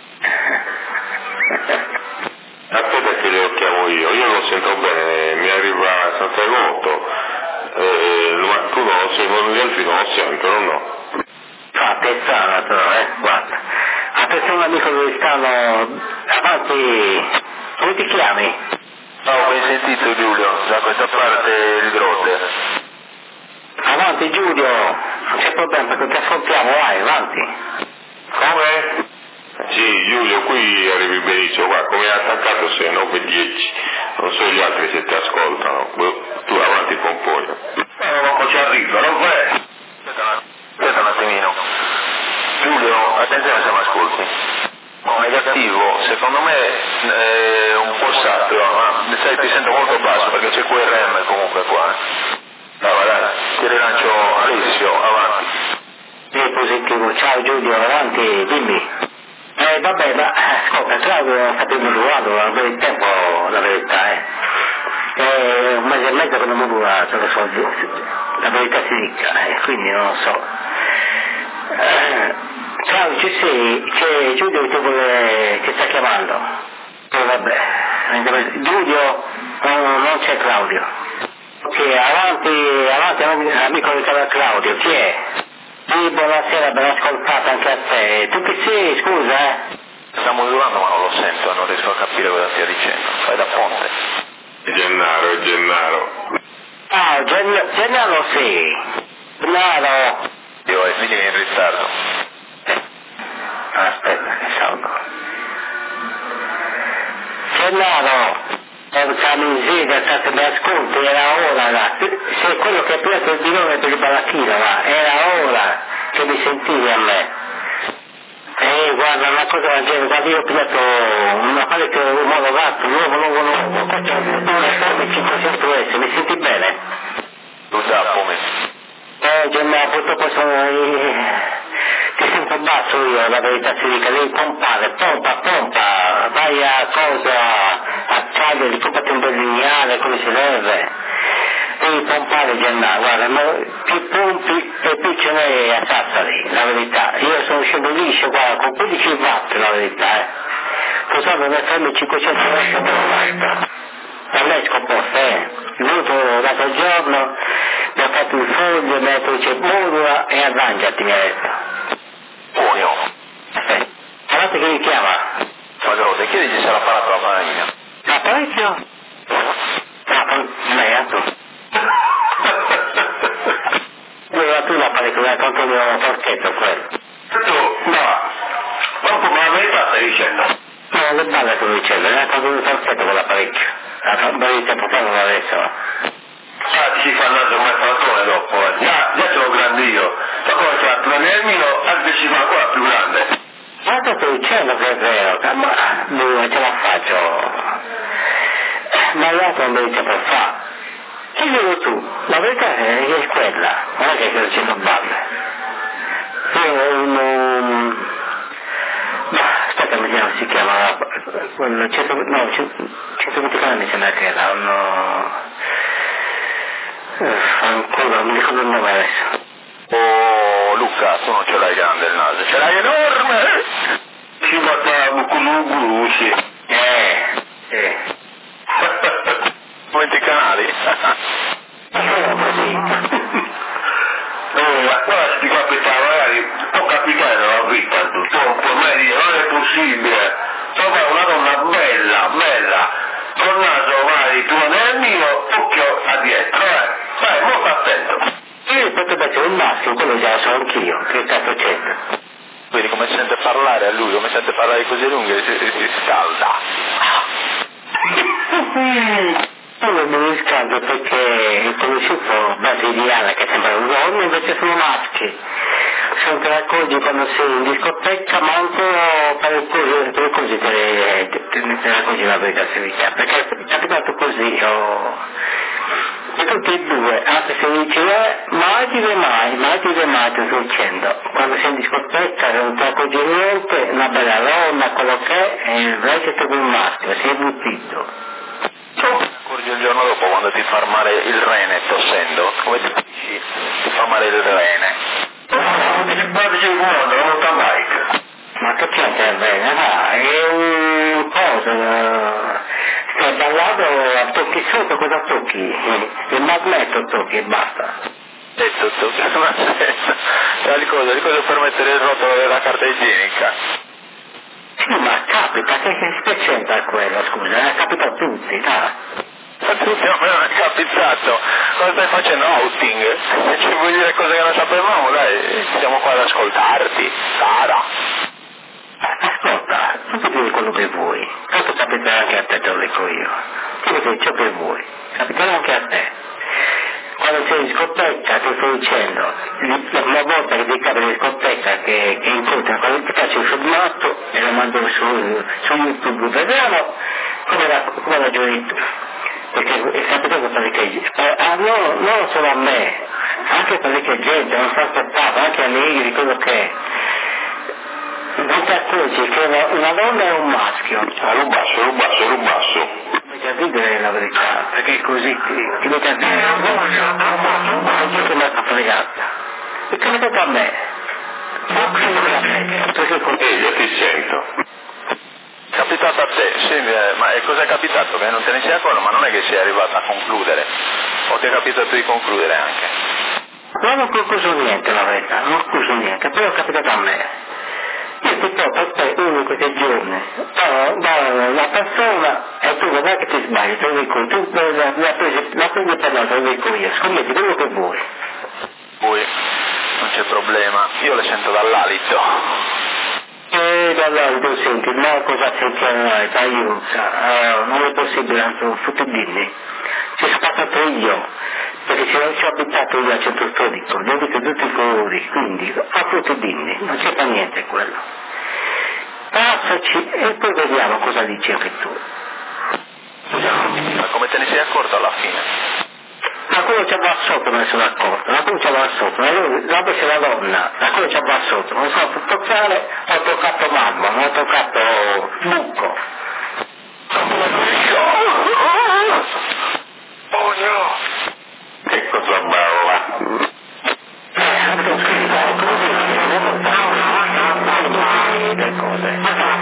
Aspetta che lo chiamo io lo sento bene, mi arriva senza voto, ma tu non lo senti, gli altri non lo sentono, no? Fate strano però, guarda. Attenzione un amico Oristano, avanti, come ti chiami? Ciao, ben sentito Giulio, da questa parte il Grotte. Avanti Giulio, non c'è problema perché ti ascoltiamo, vai, avanti. Come? Sì, Giulio, qui arrivi benissimo, guarda, come hai attaccato sei a 9-10, non so gli altri se ti ascoltano, tu avanti con poi. Non ci arrivo, non vai. Aspetta un attimino. Giulio, attenzione se mi ascolti. Negativo, secondo me è un po' saturo, ma ti sento molto basso perché c'è QRM comunque qua. Dai, ti rilancio Alessio, avanti. È positivo, ciao Giulio, avanti, dimmi. Vabbè, ma ascolta, Claudio sta più modulato, non avere il tempo, la verità, un mese e mezzo che non modula, la verità si dica, quindi non lo so. Claudio, ci sei? C'è Giulio che sta chiamando. Vabbè, Giulio, non c'è Claudio. Ok, avanti, amico di Claudio, chi è? Sì, buonasera, ben ascoltato anche a te. Tu chi sei, scusa? Sta modulando ma non lo sento, non riesco a capire cosa stia dicendo. Fai da ponte. Gennaro. Ah, Gennaro sì. Gennaro. Io lì in ritardo. Aspetta che salgo. Gennaro, siamo insieme, mi ascolti, era ora, se quello che ha preso il bidone per il balacchino, era ora che mi sentivi a me. Guarda, una cosa del genere, guarda, io ho pigliato una paletta omologato, nuovo, questo è un 500S, mi senti bene? Lo sa come? Gennaro, purtroppo ti sento basso io, la verità si dica, devi pompare, pompa, vai a Cagliari, comprati un bel lineale, come si deve, devi pompare Gennaro, guarda, più pompi e più ce n'è a Sassari, la verità, io sono sceso liscio, guarda, con 15 watt la verità, usando un FM 500 watt, da lei scomposta, il voto l'altro giorno, mi ha fatto il foglio, mi ha detto c'è modula e arrangiati, mi ha detto. Buono. Guardate che mi chiama. Padrone, chiediti se l'ha parlato la panina. L'apparecchio? Sbagliato. Doveva tu l'apparecchio, era contro il mio forchetto quello. No, dopo ma la verità stai dicendo? No, le balle sto dicendo, era contro il mio forchetto quell'apparecchio. La verità portavo adesso. Ti si fa andare un mattone dopo, già sono grande io. Ma come fatto? Non è il mio, anche si fa ancora più grande. Guarda sto dicendo che è vero, ma ce la faccio. Ma l'altro non devi saper fare. Che dico tu? La verità è quella, non è che ci sono balle. Aspetta, come si chiama? Quello 120 anni sembra che era, ancora, non mi ricordo il nome adesso. Oh Luca, tu non ce l'hai grande il naso, ce l'hai enorme! Si va Mukulugu, sì. Metti i canali? Guarda, ti capita, magari può capitare nella vita, purtroppo, me dire, non è possibile. Trovare una donna bella, con naso vari, tu non è il mio, occhio a dietro, stai molto attento. Potrebbe essere un maschio, quello già lo so anch'io, che cazzo c'entra? Vedi come sente parlare a lui, come sente parlare così lunghe, si scalda. Io non mi riscaldo perché ho conosciuto brasiliana che sembra un uomo, invece sono maschi. Se non te ne accorgi quando sei in discoteca, manco fare le cose te ne accorgi la verità servizia, perché è capitato così, e tutti e due, anche se dici mai ti sto dicendo, quando sei in discoteca non ti accorgi niente, una bella donna, quello che è, e invece sei un maschio, sei buttito. Accorgi il giorno dopo quando ti fa male il rene tossendo, come ti capisci? Ti fa male il rene. Non sta mai. Ma che c'entra il rene? È un cosa, stai ballando, tocchi sotto, cosa tocchi? Il magneto tocchi e basta. Detto tocchi, non ha senso. Di cosa per mettere il rotolo della carta igienica? Sì, ma capita, che c'entra quello, scusa, capita a tutti, dai. A tutti non è capitato, cosa stai facendo? Outing? Se ci vuoi dire cose che non sapevamo, dai, siamo qua ad ascoltarti, Sara. Ascolta, tu puoi dire quello che vuoi, tanto capiterà anche a te, te lo dico io. Tu puoi dire ciò che vuoi, capiterà anche a te. Quando sei in discoteca, ti sto dicendo, una volta che ti capita in discoteca che incontra, quando ti faccio il filmato e lo mando su YouTube, vediamo come ragioni tu. Perché è capitato parecchia gente, non solo a me, anche parecchia gente, non sta aspettato, anche amici, quello che è. Non ti accorgi che una donna è un maschio. Rubasso. Mi a ridere la verità, perché così ti metti a dire, non so che mi ha fregata. È capitato a me. Io ti sento. Capitato a te, sì, ma cos'è capitato? Che non te ne sia accorto, ma non è che sei arrivato a concludere, o ti è capitato di concludere anche? No, non ho concluso niente la verità, non ho concluso niente, però è capitato a me. Io purtroppo aspetto uno di questi giorni, la persona e tu non è che ti sbagli, te lo dico, tu la prendi per noi, te lo dico io, scommetti quello che vuoi. Voi, non c'è problema, io le sento dall'alito. Dall'alto senti, ma cosa senti ti aiuta? Non è possibile, anzi, futtidini. Ci sono passato io, perché se non ci ho abitato io al centro storico, ho visto tutti i colori, quindi a futtidini, non c'è fa niente quello. Passaci e poi vediamo cosa dici anche tu. Ma come te ne sei accorto alla fine? Ma quello ci va sotto, me ne sono accorto, ma quello ci va sotto, la voce della donna, ma quello ci va sotto, non so toccare, ho toccato mamma, non ho toccato buco. Oh no! Che cosa bella! Le cose.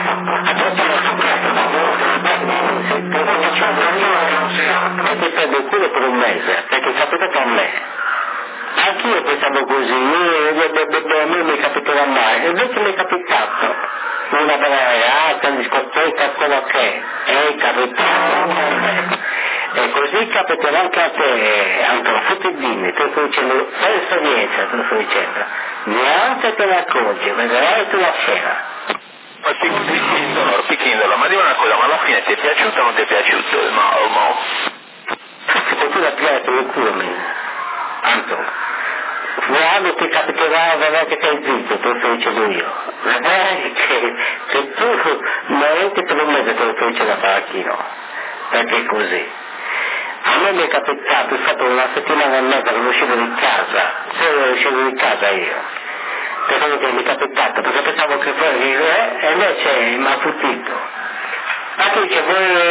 Mi prendo il culo per un mese, perché è capitato a me. Anch'io pensavo così, a me mi capiterà mai, e invece mi è capitato. Una bella ragazza, in discoteca, quello che è capitato. E così capiterà anche a te, Antonio, futtidini, te lo sto dicendo, per esperienza te lo sto dicendo. Neanche te ne accorgi, vedrai tu la scena. Ma Picchindolo, ma dimmi una cosa, ma alla fine ti è piaciuto o non ti è piaciuto il Malmo? Se tu la tirare per il culo, Anto, quando ti capiterà, vedrai che sei zitto, te lo sto dicendo io. Vedrai che se tu neanche per un mese te lo sto dicendo a Baracchino, perché è così. A me mi è capitato, è stato una settimana e mezza che non uscivo di casa, solo uscivo di casa io. Per quello che mi è capitato, perché pensavo che fuori e invece mi ha fottito. Anche dice,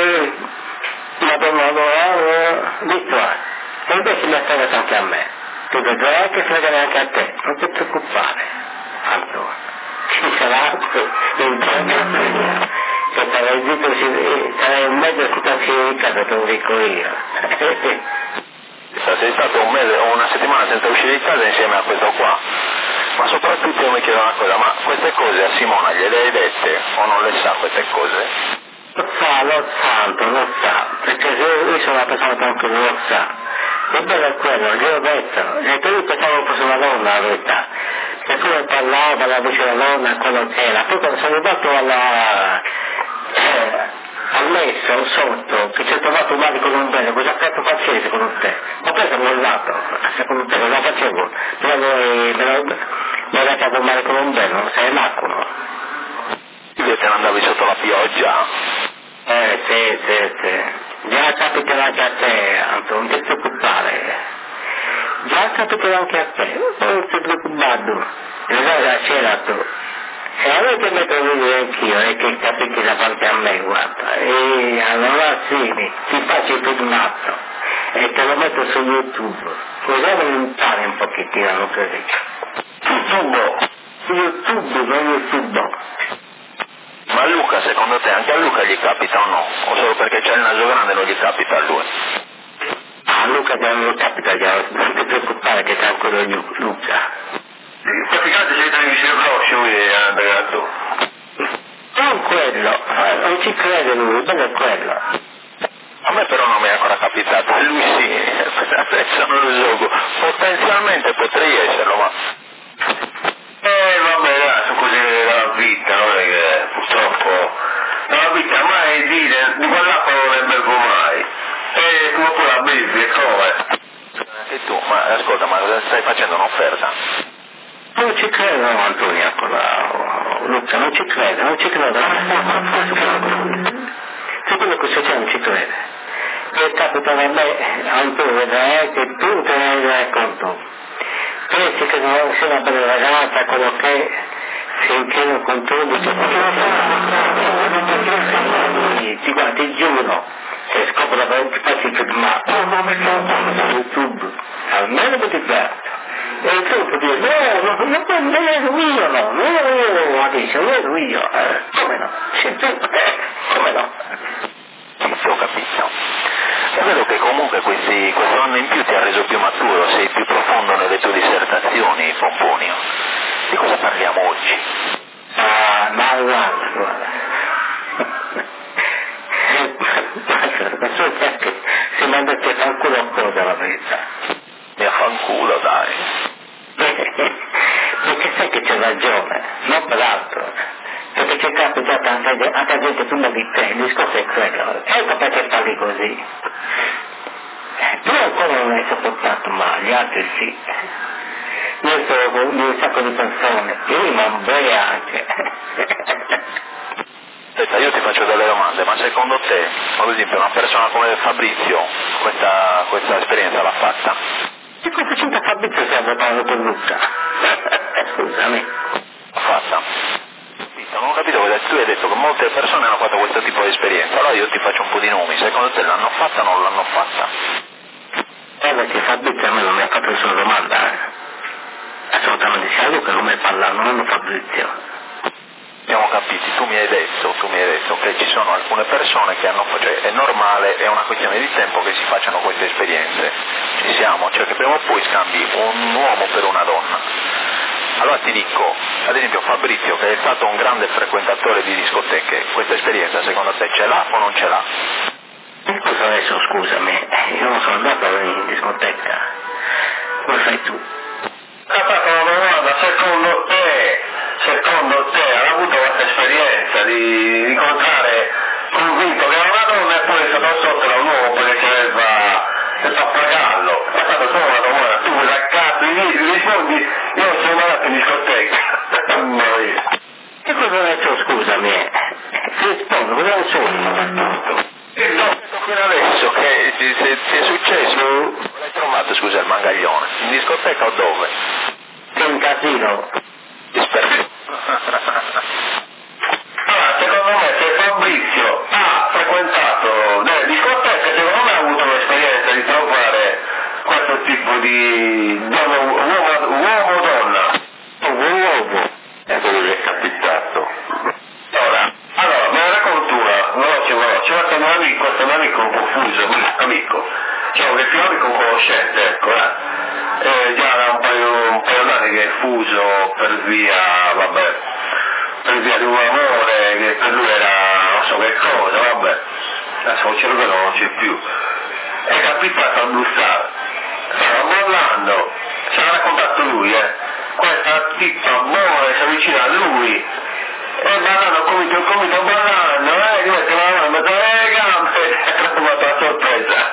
Madonna, visto, e invece mi ha fregato anche a me. Tu vedrai che fregare anche a te, non ti preoccupare, Antonio. Ci sarà un giorno che sarai zitto, sarai un mezzo situazione di casa, te lo dico io. Sei stato un mese o una settimana senza uscire di casa insieme a questo qua. Ma soprattutto io mi chiedo una cosa, ma queste cose a Simona gliele hai dette o non le sa queste cose? Lo sa, perché io sono una persona tranquilla, lo sa. Il bello è quello, gliel'ho detto, e poi io pensavo fosse una donna la verità. E come parlava la voce della donna, quello che era. Poi quando sono arrivato al messo sotto, che ci ho trovato un medico non bene, cosa cazzo facevi secondo te? Ma poi sono mollato, secondo te cosa facevo? Mi avete a male con un bello, non sei l'acqua. Io te ne andavi sotto la pioggia. Sì. Già capiterà anche a te, Antonio, non ti preoccupare. Già capiterà anche a te, non ti preoccupare. Allora c'era tu. E allora che metto a vedere anch'io, e che capite davanti a me, guarda. E allora sì, ti faccio il filmato e te lo metto su YouTube. Così lo impari un pochettino, non credi? YouTube, non YouTube. Ma Luca, secondo te anche a Luca gli capita o no? O solo perché c'è il naso grande non gli capita a lui? A Luca non capita, non ti preoccupare che tranquillo Luca. Praticamente sei tra i rosso e Andreato. Non quello, non ci crede lui, bello è quello. A me però non mi è ancora capitato, a lui sì, adesso non lo gioco. Potenzialmente potrei esserlo, ma... Vabbè, sono cose della vita, non è che purtroppo la vita mai dire di quell'acqua non ne bevo mai. E tu pure la bevi, e come? E tu, ma ascolta, ma cosa stai facendo un'offerta? Non ci credo Antonio, Luca, non ci credo. Secondo questo c'è non ci crede. E capita a me, Antonio, che tu te ne rendrai conto. Pensi che non sia una bella ragazza, quello che finché non controlli ti giuro, se scopro la verità ti faccio filmato su YouTube, almeno mi diverto. E tu puoi dire, non ero io, no, non ero io, adesso, non ero io, come no? Come no? Sì, ho capito. È vero che comunque questo anno in più ti ha reso più maturo, sei più profondo nelle tue dissertazioni, Pomponio. Di cosa parliamo oggi? Ma guarda. Non so perché se mi hanno detto fanculo a cosa la verità. Mi affanculo, dai. Perché sai che c'è ragione, non per altro. Perché c'è capitato anche gente prima di te, il discorso è quello. Ecco perché parli così. Tu ancora non hai sopportato, ma gli altri sì. Io sono con un sacco di persone, io ma voi anche. Aspetta, io ti faccio delle domande, ma secondo te, ad esempio, una persona come Fabrizio questa esperienza l'ha fatta? E questa cinta Fabrizio si è votato con Luca. Scusami. L'ha fatta? Non ho capito cosa tu hai detto che molte persone hanno fatto questo tipo di esperienza, allora io ti faccio un po' di nomi, secondo te l'hanno fatta o non l'hanno fatta? Perché Fabrizio a me non mi ha fatto nessuna domanda, assolutamente sia Luca come parla, non Fabrizio. Abbiamo capito, tu mi hai detto che ci sono alcune persone che hanno, cioè è normale, è una questione di tempo che si facciano queste esperienze, ci siamo, cioè che prima o poi scambi un uomo per una donna. Allora ti dico, ad esempio Fabrizio che è stato un grande frequentatore di discoteche, questa esperienza secondo te ce l'ha o non ce l'ha? Cosa adesso scusami, io non sono andato in discoteca, come fai tu? Secondo te hai avuto questa esperienza di incontrare convinto che era una donna e poi è stato sotto da un uomo perché si fa pagarlo? È stata solo una domanda, tu ragazzi gli rispondi, io sono andato in discoteca. Che cosa hai detto scusami? Ti rispondo, cosa hai detto? Fino adesso che ti è successo, l'hai trovato scusa il mangaglione? In discoteca o dove? Che un casino. Allora, secondo me se Fabrizio ha frequentato delle discoteche, secondo me ha avuto l'esperienza di trovare questo tipo di uomo-donna. Uomo, è quello che è capitato. Allora, me la racconto una, c'era questo mio amico confuso, amico, diciamo che più amico conoscente, ecco, già da un paio d'anni che è fuso per via di un amore che per lui era non so che cosa, vabbè, adesso il cervello non c'è più. È capitato a bussare, stava ballando, ci ha raccontato lui, questa tipa buona si avvicina a lui e ballando comico ballando, gli mette la mano in mezzo alle gambe e ha trovato la sorpresa.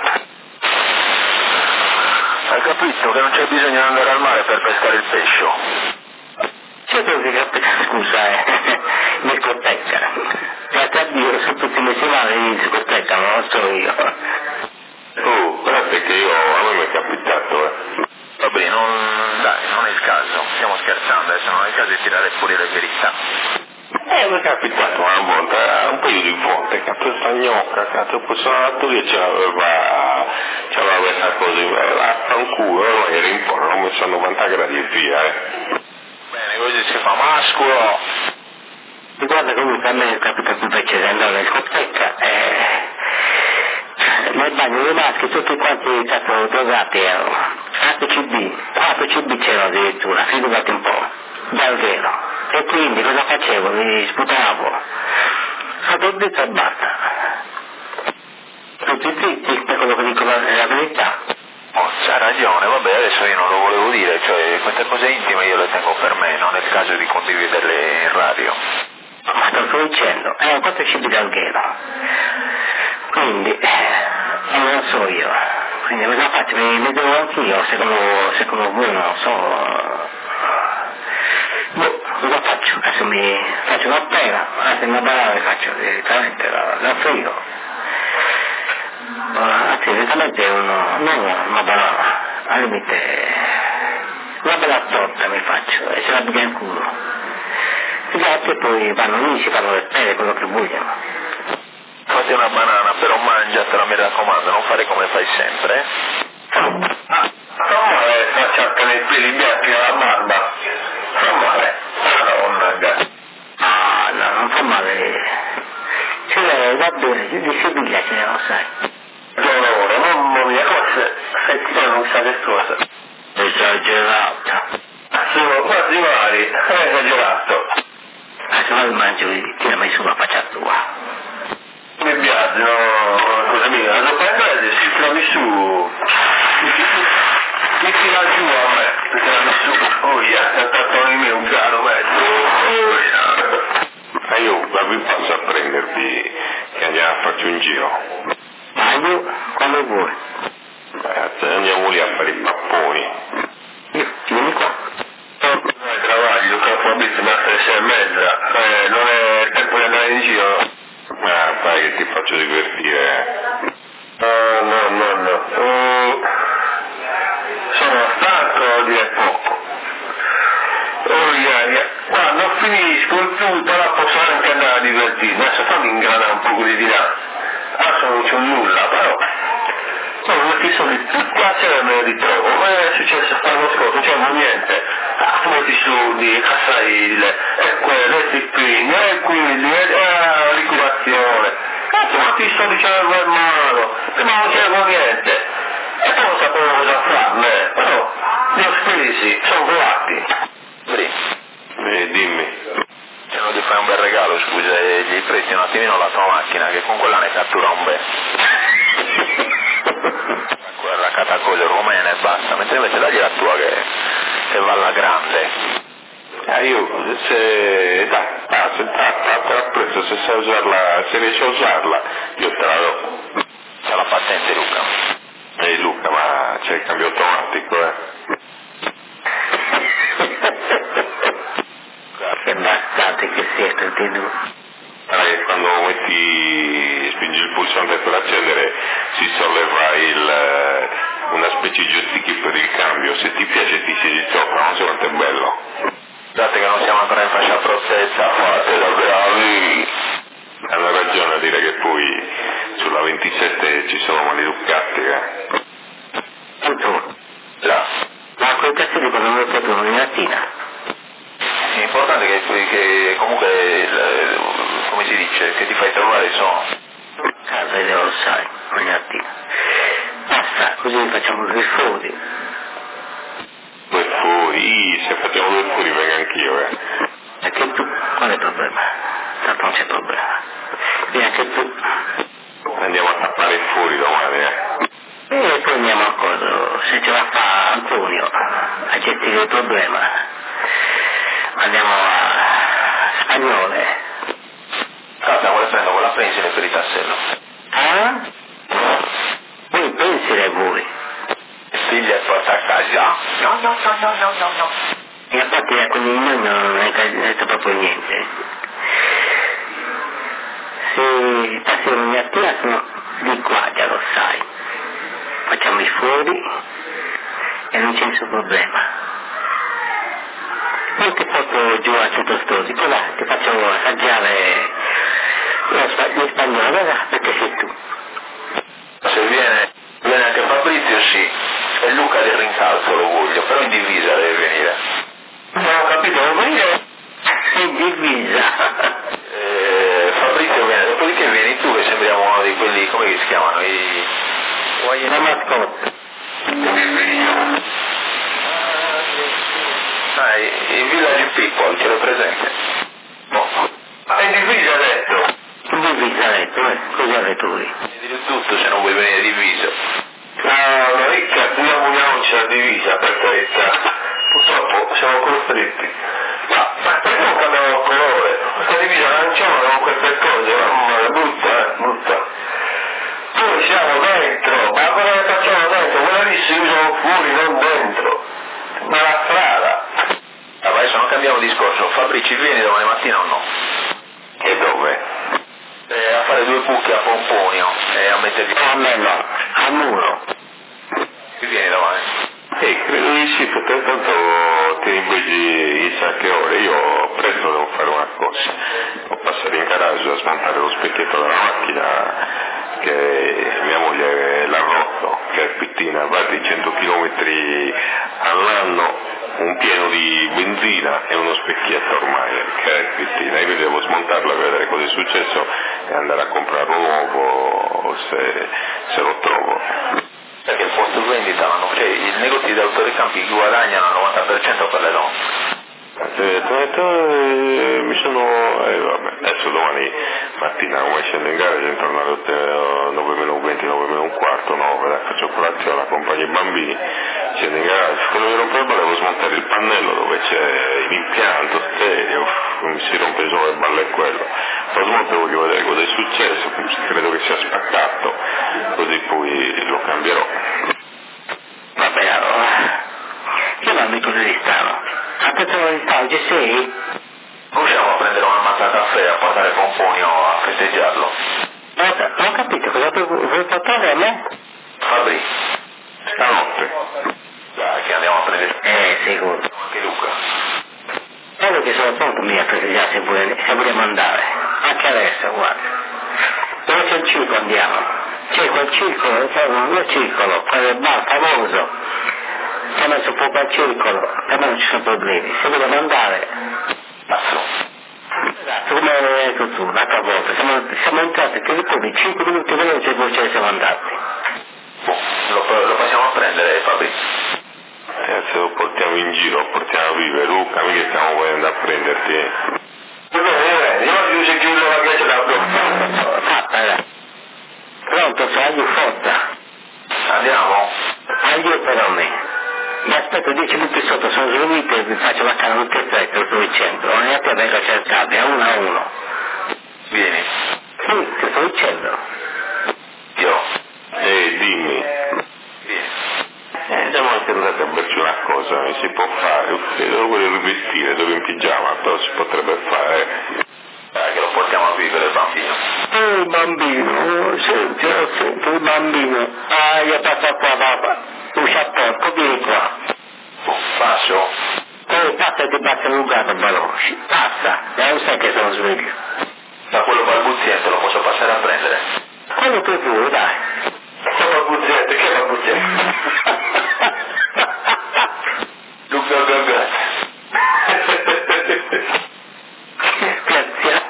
Hai capito che non c'è bisogno di andare al mare per pescare il pesce? Certo che capita, scusa, in discoteca. Grazie a Dio sono tutti messi male in discoteca, non lo so io. Guardate che a me mi è capitato, Vabbè, non è il caso, stiamo scherzando, adesso non è il caso di tirare fuori le verità. mi è capitato una volta, un paio di volte, che questa gnocca, cazzo, poi sono andato lì e c'aveva questa cosa, affanculo, ero in porno, l'ho messo a 90 gradi e via, Bene, così si fa mascolo. Guarda comunque a me capita più invece di andare in discoteca, nel bagno dei maschi tutti quanti stato drogati erano, anche CB c'era addirittura, figurati un po', dal vero. E quindi cosa facevo? Mi sputavo, fatto dritto e basta. Tutti zitti, per quello che dico la verità. C'ha ragione, vabbè, adesso io non lo volevo dire, cioè queste cose intime io le tengo per me, non è il caso di condividerle in radio. Ma sto dicendo, questo è CB dal vero. Quindi, non lo so io. Quindi cosa faccio? Mi devo anch'io, secondo voi non lo so. Cosa faccio? Adesso mi faccio una pena, anzi una banana faccio direttamente, la frigo. Anzi direttamente non una banana, al limite una bella torta mi faccio e ce la butta in culo. Gli altri poi vanno lì, si fanno le pere, quello che vogliono. Fatti una banana, però mangiatela, mi raccomando, non fare come fai sempre. Come faccio anche nel capelli bianchi alla barba, fa male, madonna. No, non fa male. Cioè, va bene, di Siviglia ce ne lo sai. Dolore, mamma mia, come se ti non sa che cosa. Esagerato. Sono quasi mali, è esagerato. Ma se non mangio, tirami su la faccia tua. Mi piace, no, cosa mia, la prendere, si trovi su. Mi tira giù a me, mi tira su. Oh, yeah, è stato di me un caro mezzo. Ma io vi passo a prendervi che andiamo a farci un giro. Ma io, quando vuoi? Andiamo lì a fare i papponi. Vieni qua. Travaglio, Fabrizio, ma alle 6:30, non è il tempo di andare in giro. Dai che ti faccio divertire. No. Sono stanco di poco. Quando finisco il tutto la posso anche andare a divertirmi. Adesso fammi ingranare un po' quelli di là. Adesso non c'ho nulla, però non ti sono qua sera me li ritrovo. Ma è successo l'anno scorso, non c'avevo niente. Molti soldi, cassaille, e quello, e stipendi, e quelli, e liquidazione. Cazzo, quanti soldi c'avevo in mano? Prima non c'avevo niente. E poi non sapevo cosa farne. Però li ho spesi, sono volati. Dimmi. Cerco di fare un bel regalo, scusa, e gli presti un attimino la tua macchina, che con quella ne cattura un bel. Quella catacoglio rumena e basta, mentre invece dagli la tua che va alla grande. Io se te la presto, se sai usarla, se riesci a usarla, io te la do. C'è la patente, Luca. Luca, ma c'è il cambio automatico, Che bastate che siete, di tu. Quando spingi il pulsante per accendere si solleva una specie di joystick per il cambio, se ti piace ti siedi sopra, non so quanto è bello. Guardate che non siamo ancora in fascia prossessa, fate da bravi. Hanno ragione a dire che poi sulla 27 ci sono maleducati, Tu? Là. Ma quel cazzo di quando non proprio una mattina? È importante che comunque, come si dice, che ti fai trovare sono. Casa io lo sai, ogni mattina. Basta, così facciamo 2 fori. 2 furi, se facciamo 2 furi vengo anch'io, Perché tu, qual è il problema? Tanto non c'è problema. Vieni anche tu. Andiamo a tappare i furi domani, E poi andiamo a cosa, se ce la fa Antonio a gestire il problema. Andiamo a Spagnole. Guarda, vuole prendere quella pensione per il tassello. Ah? Voi pensate voi. Figlia e porta a casa. No. E infatti a quelli di noi non è detto proprio niente. Se passi ogni mattina sono di qua, già lo sai. Facciamo i fori e non c'è nessun problema. Poi ti porto giù a Centostosi, poi là ti faccio assaggiare lo spagnolo, perché sei tu. Se viene anche Fabrizio, sì, e Luca del rincalzo lo voglio, però in divisa deve venire. Non ho capito, devo venire In divisa. Fabrizio viene, dopodiché vieni tu che sembriamo uno di quelli, come si chiamano, La mascotte. I Village People, ce l'ho presente? No. Ma è divisa detto. In divisa ha detto, così ha detto lui. Devi tutto se non vuoi venire diviso. No, ricca, non c'è la divisa, per carità. Purtroppo siamo costretti. Ma perché non cambiamo colore? Questa divisa arancione con queste cose, mamma mia, brutta. Noi siamo dentro, ma cosa ne facciamo dentro? Quella lì si usano fuori, non dentro. Ma la strada. Adesso non cambiamo discorso, Fabrici vieni domani mattina o no? E dove? A fare 2 buchi a Pomponio e a metterli A me no, al muro. vieni domani. Credo di sì, perché tanto ti invece chissà che ore, io presto devo fare una cosa, devo passare in garage a smontare lo specchietto della macchina che mia moglie l'ha rotto fatto, Carpettina, fatti 100 km all'anno, un pieno di benzina e uno specchietto ormai, Carpettina, io devo smontarlo per vedere cosa è successo e andare a comprarlo nuovo se lo trovo. Perché il posto vendita, cioè i negozi di autoricampi guadagnano al 90% per le donne. Mi sono vabbè, adesso domani mattina come scendo in gara intorno alle 9 meno 20, 9 meno un quarto, faccio colazione, accompagno i bambini, scendo in gara, quello che rompe il ballo devo smontare il pannello dove c'è l'impianto stereo, mi si rompe solo il ballo è quello, lo smonto, voglio vedere cosa è successo, credo che sia spaccato, così poi lo cambierò. Vabbè, allora, chiamami con il listano. Attenzione al listano, ci sei? Usciamo a prendere una mazza caffè, a portare Pomponio a festeggiarlo. Non ho capito, cosa vuoi portare a me? Fabri, Stanotte. dai che andiamo a prendere. Sicuro. Anche Luca. Guarda che sono pronto a festeggiare se vogliamo andare. Anche adesso, guarda. Dove c'è il circo andiamo? C'è quel circolo, c'è un circolo, quel bar famoso. Si è messo fuoco al circolo, per me non ci sono problemi. Se vogliamo andare. Passo. Esatto, come hai detto tu, l'altra volta. Siamo entrati, ti ricordi, 5 minuti veloci e poi ce ne siamo andati. Lo possiamo prendere, Fabri? Se lo portiamo in giro, lo portiamo a vivere, Luca, mica stiamo volendo a prenderti. Io se chiudo la ghiaccia da Fatta, pronto, aglio forza. Andiamo? Aglio per me. Mi aspetto 10 minuti sotto, sono svenito e vi faccio la canna un terzetto sul centro. Non è che vengo a cercarvi, a uno. Vieni. Sì, ti sto dicendo. Io. Dimmi. Vieni. Siamo anche andati a berci una cosa, si può fare, devo voler rivestire, dove in pigiama, però si potrebbe fare. Dai che lo portiamo a vivere il bambino. Il bambino, senti, il bambino. Io passo qua, papà. Uscia porco, vieni qua. Passo. Passa e ti passa un gatto veloce. Passa, non sai che sono sveglio. Da quello balbuziente lo posso passare a prendere. Quello che vuoi, dai. Che balbuziente, che balbuziente. Luca Gaga. Grazie.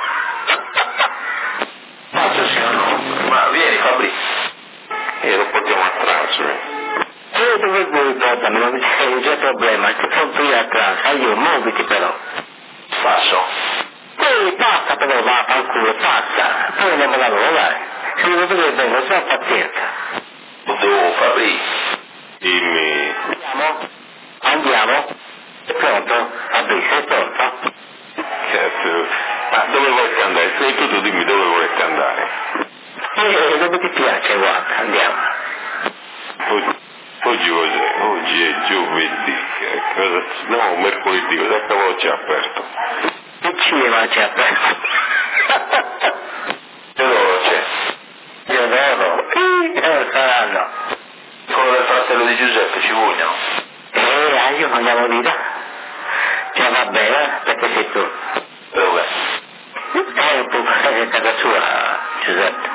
Passo signor. Ma vieni Fabri. E lo portiamo a transfer. Dove vuoi portami, non c'è problema, ti compri io atrás, io muoviti però. Passo. Poi passa però, va al culo, passa, poi andiamo a lavorare. Se non vedere bene, non so pazienza. Tu Fabri. Dimmi. Andiamo? È pronto? Fabri, sei pronto? Certo. Dove volete andare? Sei tu dimmi dove volete andare. Dove ti piace, guarda, andiamo. Oggi cos'è? Oggi è giovedì. No, mercoledì, cosa cavolo c'è aperto? Il cinema c'è aperto. Dove c'è? Io vero? Saranno. Quello del fratello di Giuseppe ci vogliono. Io andiamo lì, dai. Cioè va bene, perché sei tu. Dove? Casa sua, Giuseppe.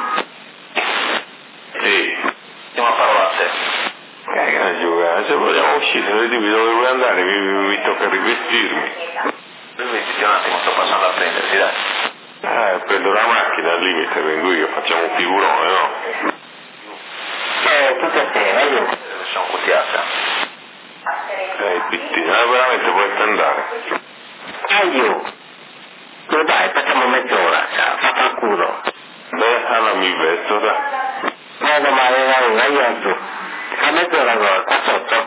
Sì. Andiamo a fare latte. Se vogliamo uscire, dimmi dove vuoi andare, mi tocca rivestirmi. Rivestiti un attimo, sto passando a prenderti, dai. Prendo la macchina al limite, vengo io, facciamo un figurone, no? Tutte assieme, io. Sono cutiata. Pittina, veramente puoi andare. Io. Dai, facciamo mezz'ora, fa il culo. Beh, allora mi vesto, dai. No, male, io alzo. Fa mezz'ora allora, qua sotto.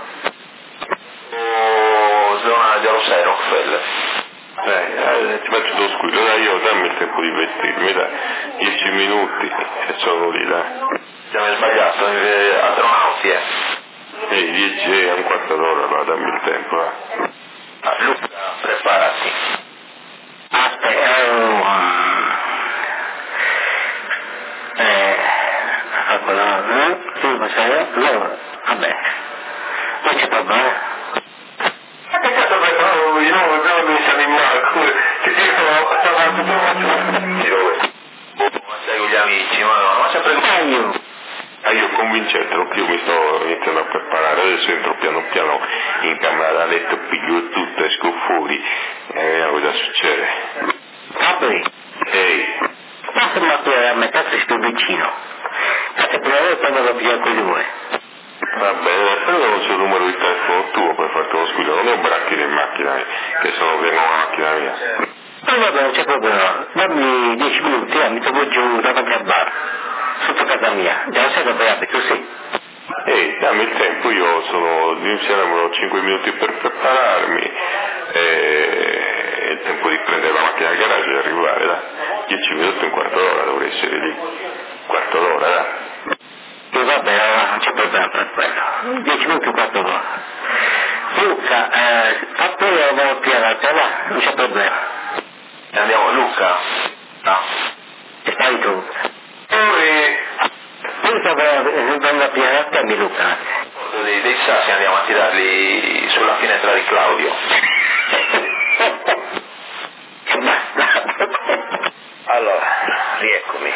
Zona di Rossai, Rockefeller. Ti faccio lo squillo, dai, io dammi il tempo di vestirmi, dai. 10 minuti e sono lì, dai. Abbiamo sbagliato, astronauti, 10 e un quarto d'ora, allora dammi il tempo, dai. Luca, preparati. Aspetta, allora, vabbè, non c'è problema. Peccato perché non mi siamo in Marco, che dicono, ma sei con gli amici, ma sempre... Io Io ho convinto certo, io mi sto iniziando a preparare, adesso entro piano piano in camera da letto, piglio tutto, esco fuori e vediamo cosa succede. Papri, Ehi, ma qui a metà sei più vicino. Fate provare quando lo piglio con lui. va bene, però non c'è il numero di telefono tuo per farti uno scudo, non bracchi in macchina, che sono dentro la macchina mia. Ma vabbè, non c'è problema. Dammi 10 minuti, mi trovo giù davanti al bar, sotto casa mia. Già non sei dove abiti, tu sì? Ehi, dammi il tempo, mi saranno 5 minuti per prepararmi e il tempo di prendere la macchina al garage e arrivare, dai. 10 minuti, un quarto d'ora, dovrei essere lì. Quarto d'ora, dai. E va bene, allora non c'è problema per quello. 10 minuti, un quarto d'ora. Luca, fa pure la volta alla tela, non c'è problema. Andiamo a Luca? No. E stai tu. Poi Vengo a pigliare a te, mi Luca. dei sassi andiamo a tirarli sulla finestra di Claudio. Che bastardo. Allora, rieccomi.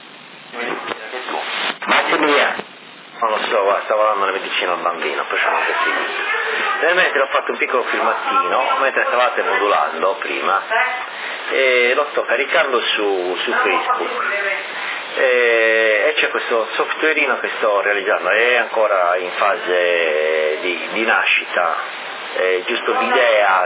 Massimiliano. Non lo so, guarda, stavo dando la medicina al bambino, perciò non si nel mentre ho fatto un piccolo filmatino, mentre stavate modulando prima, e lo sto caricando su Facebook. E c'è questo softwareino che sto realizzando, è ancora in fase di nascita, è giusto l'idea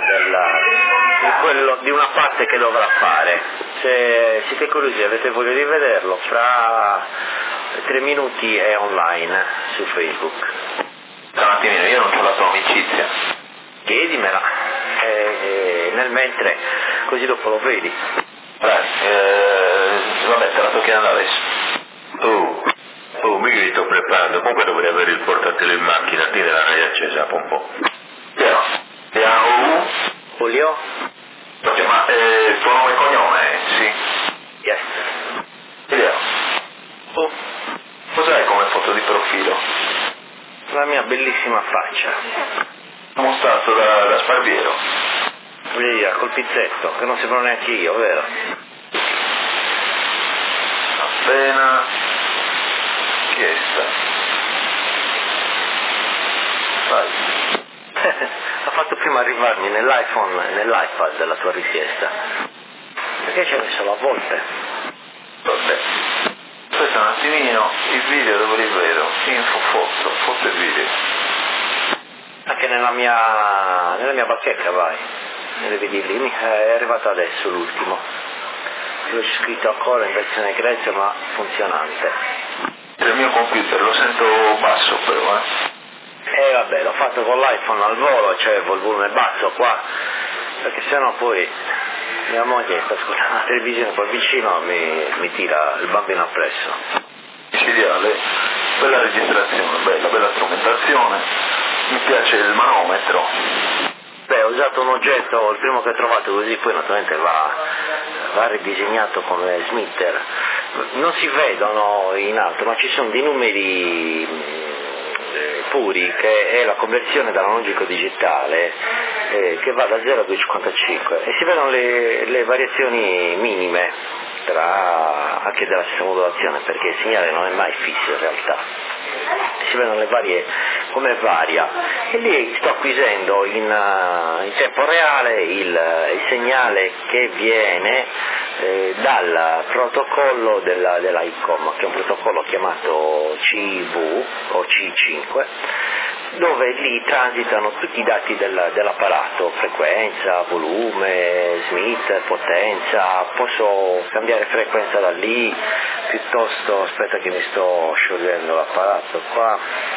di una parte che dovrà fare. Se siete curiosi e avete voglia di vederlo, fra 3 minuti è online su Facebook. Un attimino, io non ho la tua amicizia. Chiedimela, nel mentre, così dopo lo vedi. Dai, vabbè, te la sto chiedendo adesso. Mica li sto preparando, comunque dovrei avere il portatile in macchina, tieni la radio accesa un po'. Piano. Piano. Julio? Ma il tuo nome e cognome? Sì. Yes. Vediamo. Cos'hai come foto di profilo? La mia bellissima faccia. Mostrato da Sparviero. Voglio dire, col pizzetto, che non sembro neanche io, vero? Appena chiesta. Vai. Ha fatto prima arrivarmi nell'iPhone e nell'iPad la tua richiesta. Perché ci hai messo la volte? Vabbè. Aspetta un attimino, il video dove li vedo? Info, foto e video. Anche nella mia bacheca, vai. Devi dirli, è arrivato adesso l'ultimo. L'ho scritto ancora in versione grezza ma funzionante. Il mio computer lo sento basso però, Vabbè, l'ho fatto con l'iPhone al volo, cioè il volume basso qua, perché sennò poi mia moglie sta ascoltando la televisione qua vicino mi tira il bambino appresso. Micidiale, bella registrazione, bella strumentazione, mi piace il manometro. Beh, ho usato un oggetto, il primo che ho trovato, così poi naturalmente va ridisegnato come Smitter. Non si vedono in alto, ma ci sono dei numeri puri, che è la conversione dall'analogico digitale, che va da 0 a 255, e si vedono le variazioni minime anche della stessa modulazione, perché il segnale non è mai fisso in realtà, si vedono le varie, come varia, e lì sto acquisendo in tempo reale il segnale che viene dal protocollo dell'ICOM, che è un protocollo chiamato CV o C5, dove lì transitano tutti i dati dell'apparato, frequenza, volume, Smith, potenza. Posso cambiare frequenza da lì, piuttosto, aspetta che mi sto sciogliendo l'apparato qua,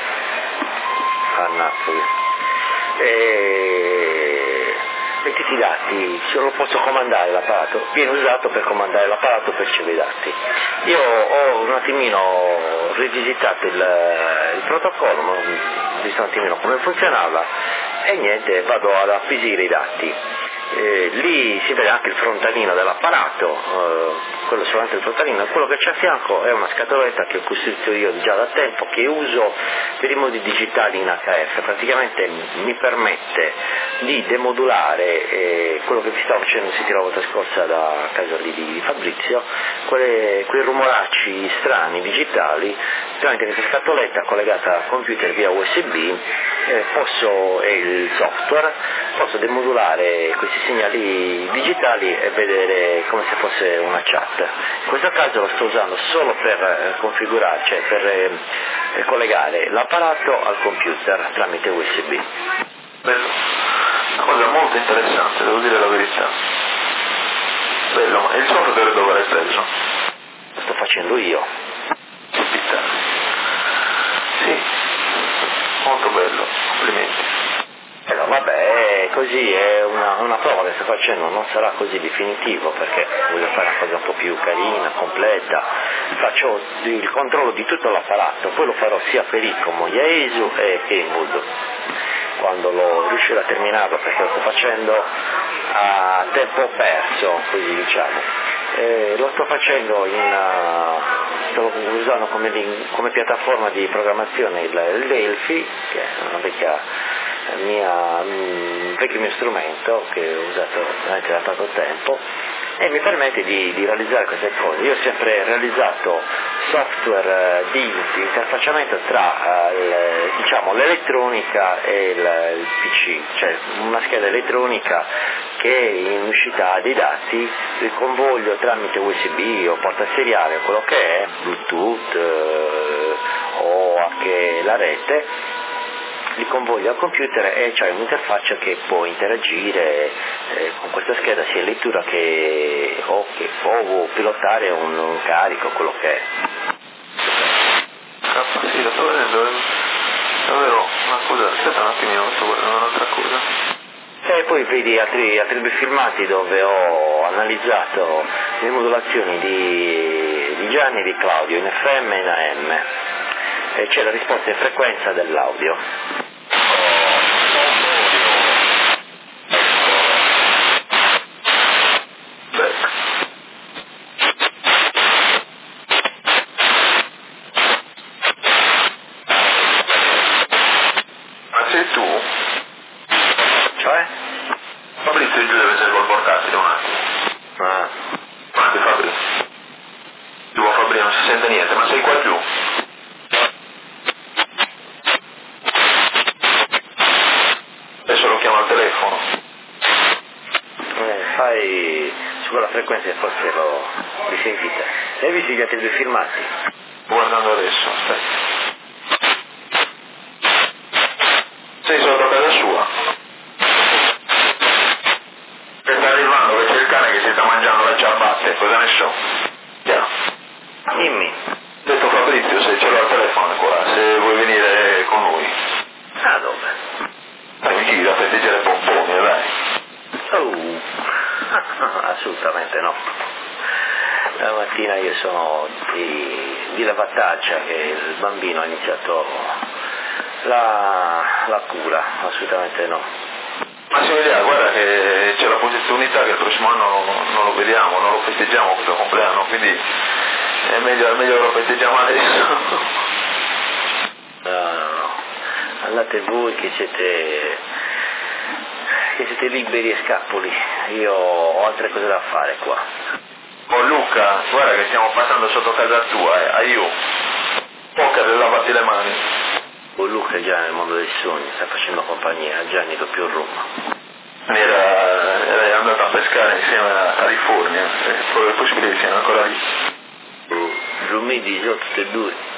e tutti i dati, se lo posso comandare l'apparato, viene usato per comandare l'apparato per ricevere i dati. Io ho un attimino rivisitato il protocollo, ho visto un attimino come funzionava, e niente, vado ad acquisire i dati. lì si vede anche il frontalino dell'apparato, quello solamente il frontalino, quello che c'è a fianco è una scatoletta che ho costruito io già da tempo, che uso per i modi digitali in HF, praticamente mi permette di demodulare quello che vi stavo facendo sentire la volta scorsa da casa di Fabrizio, quei rumoracci strani digitali, tramite questa scatoletta collegata al computer via USB e il software posso demodulare questi segnali digitali e vedere come se fosse una chat. In questo caso lo sto usando solo per configurare, cioè per collegare l'apparato al computer tramite USB. Bello, una cosa molto interessante, devo dire la verità. Bello, ma il software dove l'hai preso? Lo sto facendo io. Sì, molto bello, complimenti. Vabbè, così è una prova che sto facendo, non sarà così definitivo perché voglio fare una cosa un po' più carina, completa, faccio il controllo di tutto l'apparato, poi lo farò sia per ICOM, Yaesu e Kenwood, quando lo riuscirò a terminarlo perché lo sto facendo a tempo perso, così diciamo. Lo sto facendo sto usando come piattaforma di programmazione il Delphi, che è un vecchio mio strumento che ho usato veramente da tanto tempo e mi permette di realizzare queste cose. Io ho sempre realizzato software di interfacciamento tra l'elettronica e il PC, cioè una scheda elettronica che in uscita dei dati il convoglio tramite USB o porta seriale o quello che è, Bluetooth o anche la rete, li convoglio al computer e c'è un'interfaccia che può interagire con questa scheda sia lettura o pilotare un carico, quello che è. Sì, lo sto vedendo, davvero una cosa, aspetta un attimino, sto guardando un'altra cosa. E poi vedi altri due filmati dove ho analizzato le modulazioni di Gianni e di Claudio in FM e in AM. E c'è la risposta in frequenza dell'audio. Ma sei tu? Cioè? Fabrizio giù deve essere col portatile un attimo. Guardi Fabrizio. Fabrizio non si sente niente, ma sei qua giù? Adesso lo chiamo al telefono. Fai su quella frequenza e forse lo risentite. Hai visto gli altri due filmati? Guardando adesso, aspetta. Sei sotto casa sua? Che sta arrivando, che c'è il cane che si sta mangiando le ciabatte, cosa ne so? Chiaro. Dimmi. Detto Fabrizio, se ce l'ho al telefono qua, se vuoi venire con lui. Ah, dove? Mi chiedi da festeggiare pomponi, dai. Assolutamente no. La mattina io sono di lavataccia che il bambino ha iniziato la cura, assolutamente no. Massimiliano, guarda che c'è la possibilità che il prossimo anno non lo vediamo, non lo festeggiamo questo compleanno, quindi è meglio che lo festeggiamo adesso. No. Andate voi che siete liberi e scapoli, io ho altre cose da fare qua. Oh Luca, guarda che stiamo passando sotto casa tua, aiuto. Poca per lavati le mani. Oh Luca è già nel mondo dei sogni, sta facendo compagnia a Gianni doppio Roma. Era andato a pescare insieme a California, è possibile che siano ancora lì. Giù mi dice tutte e due.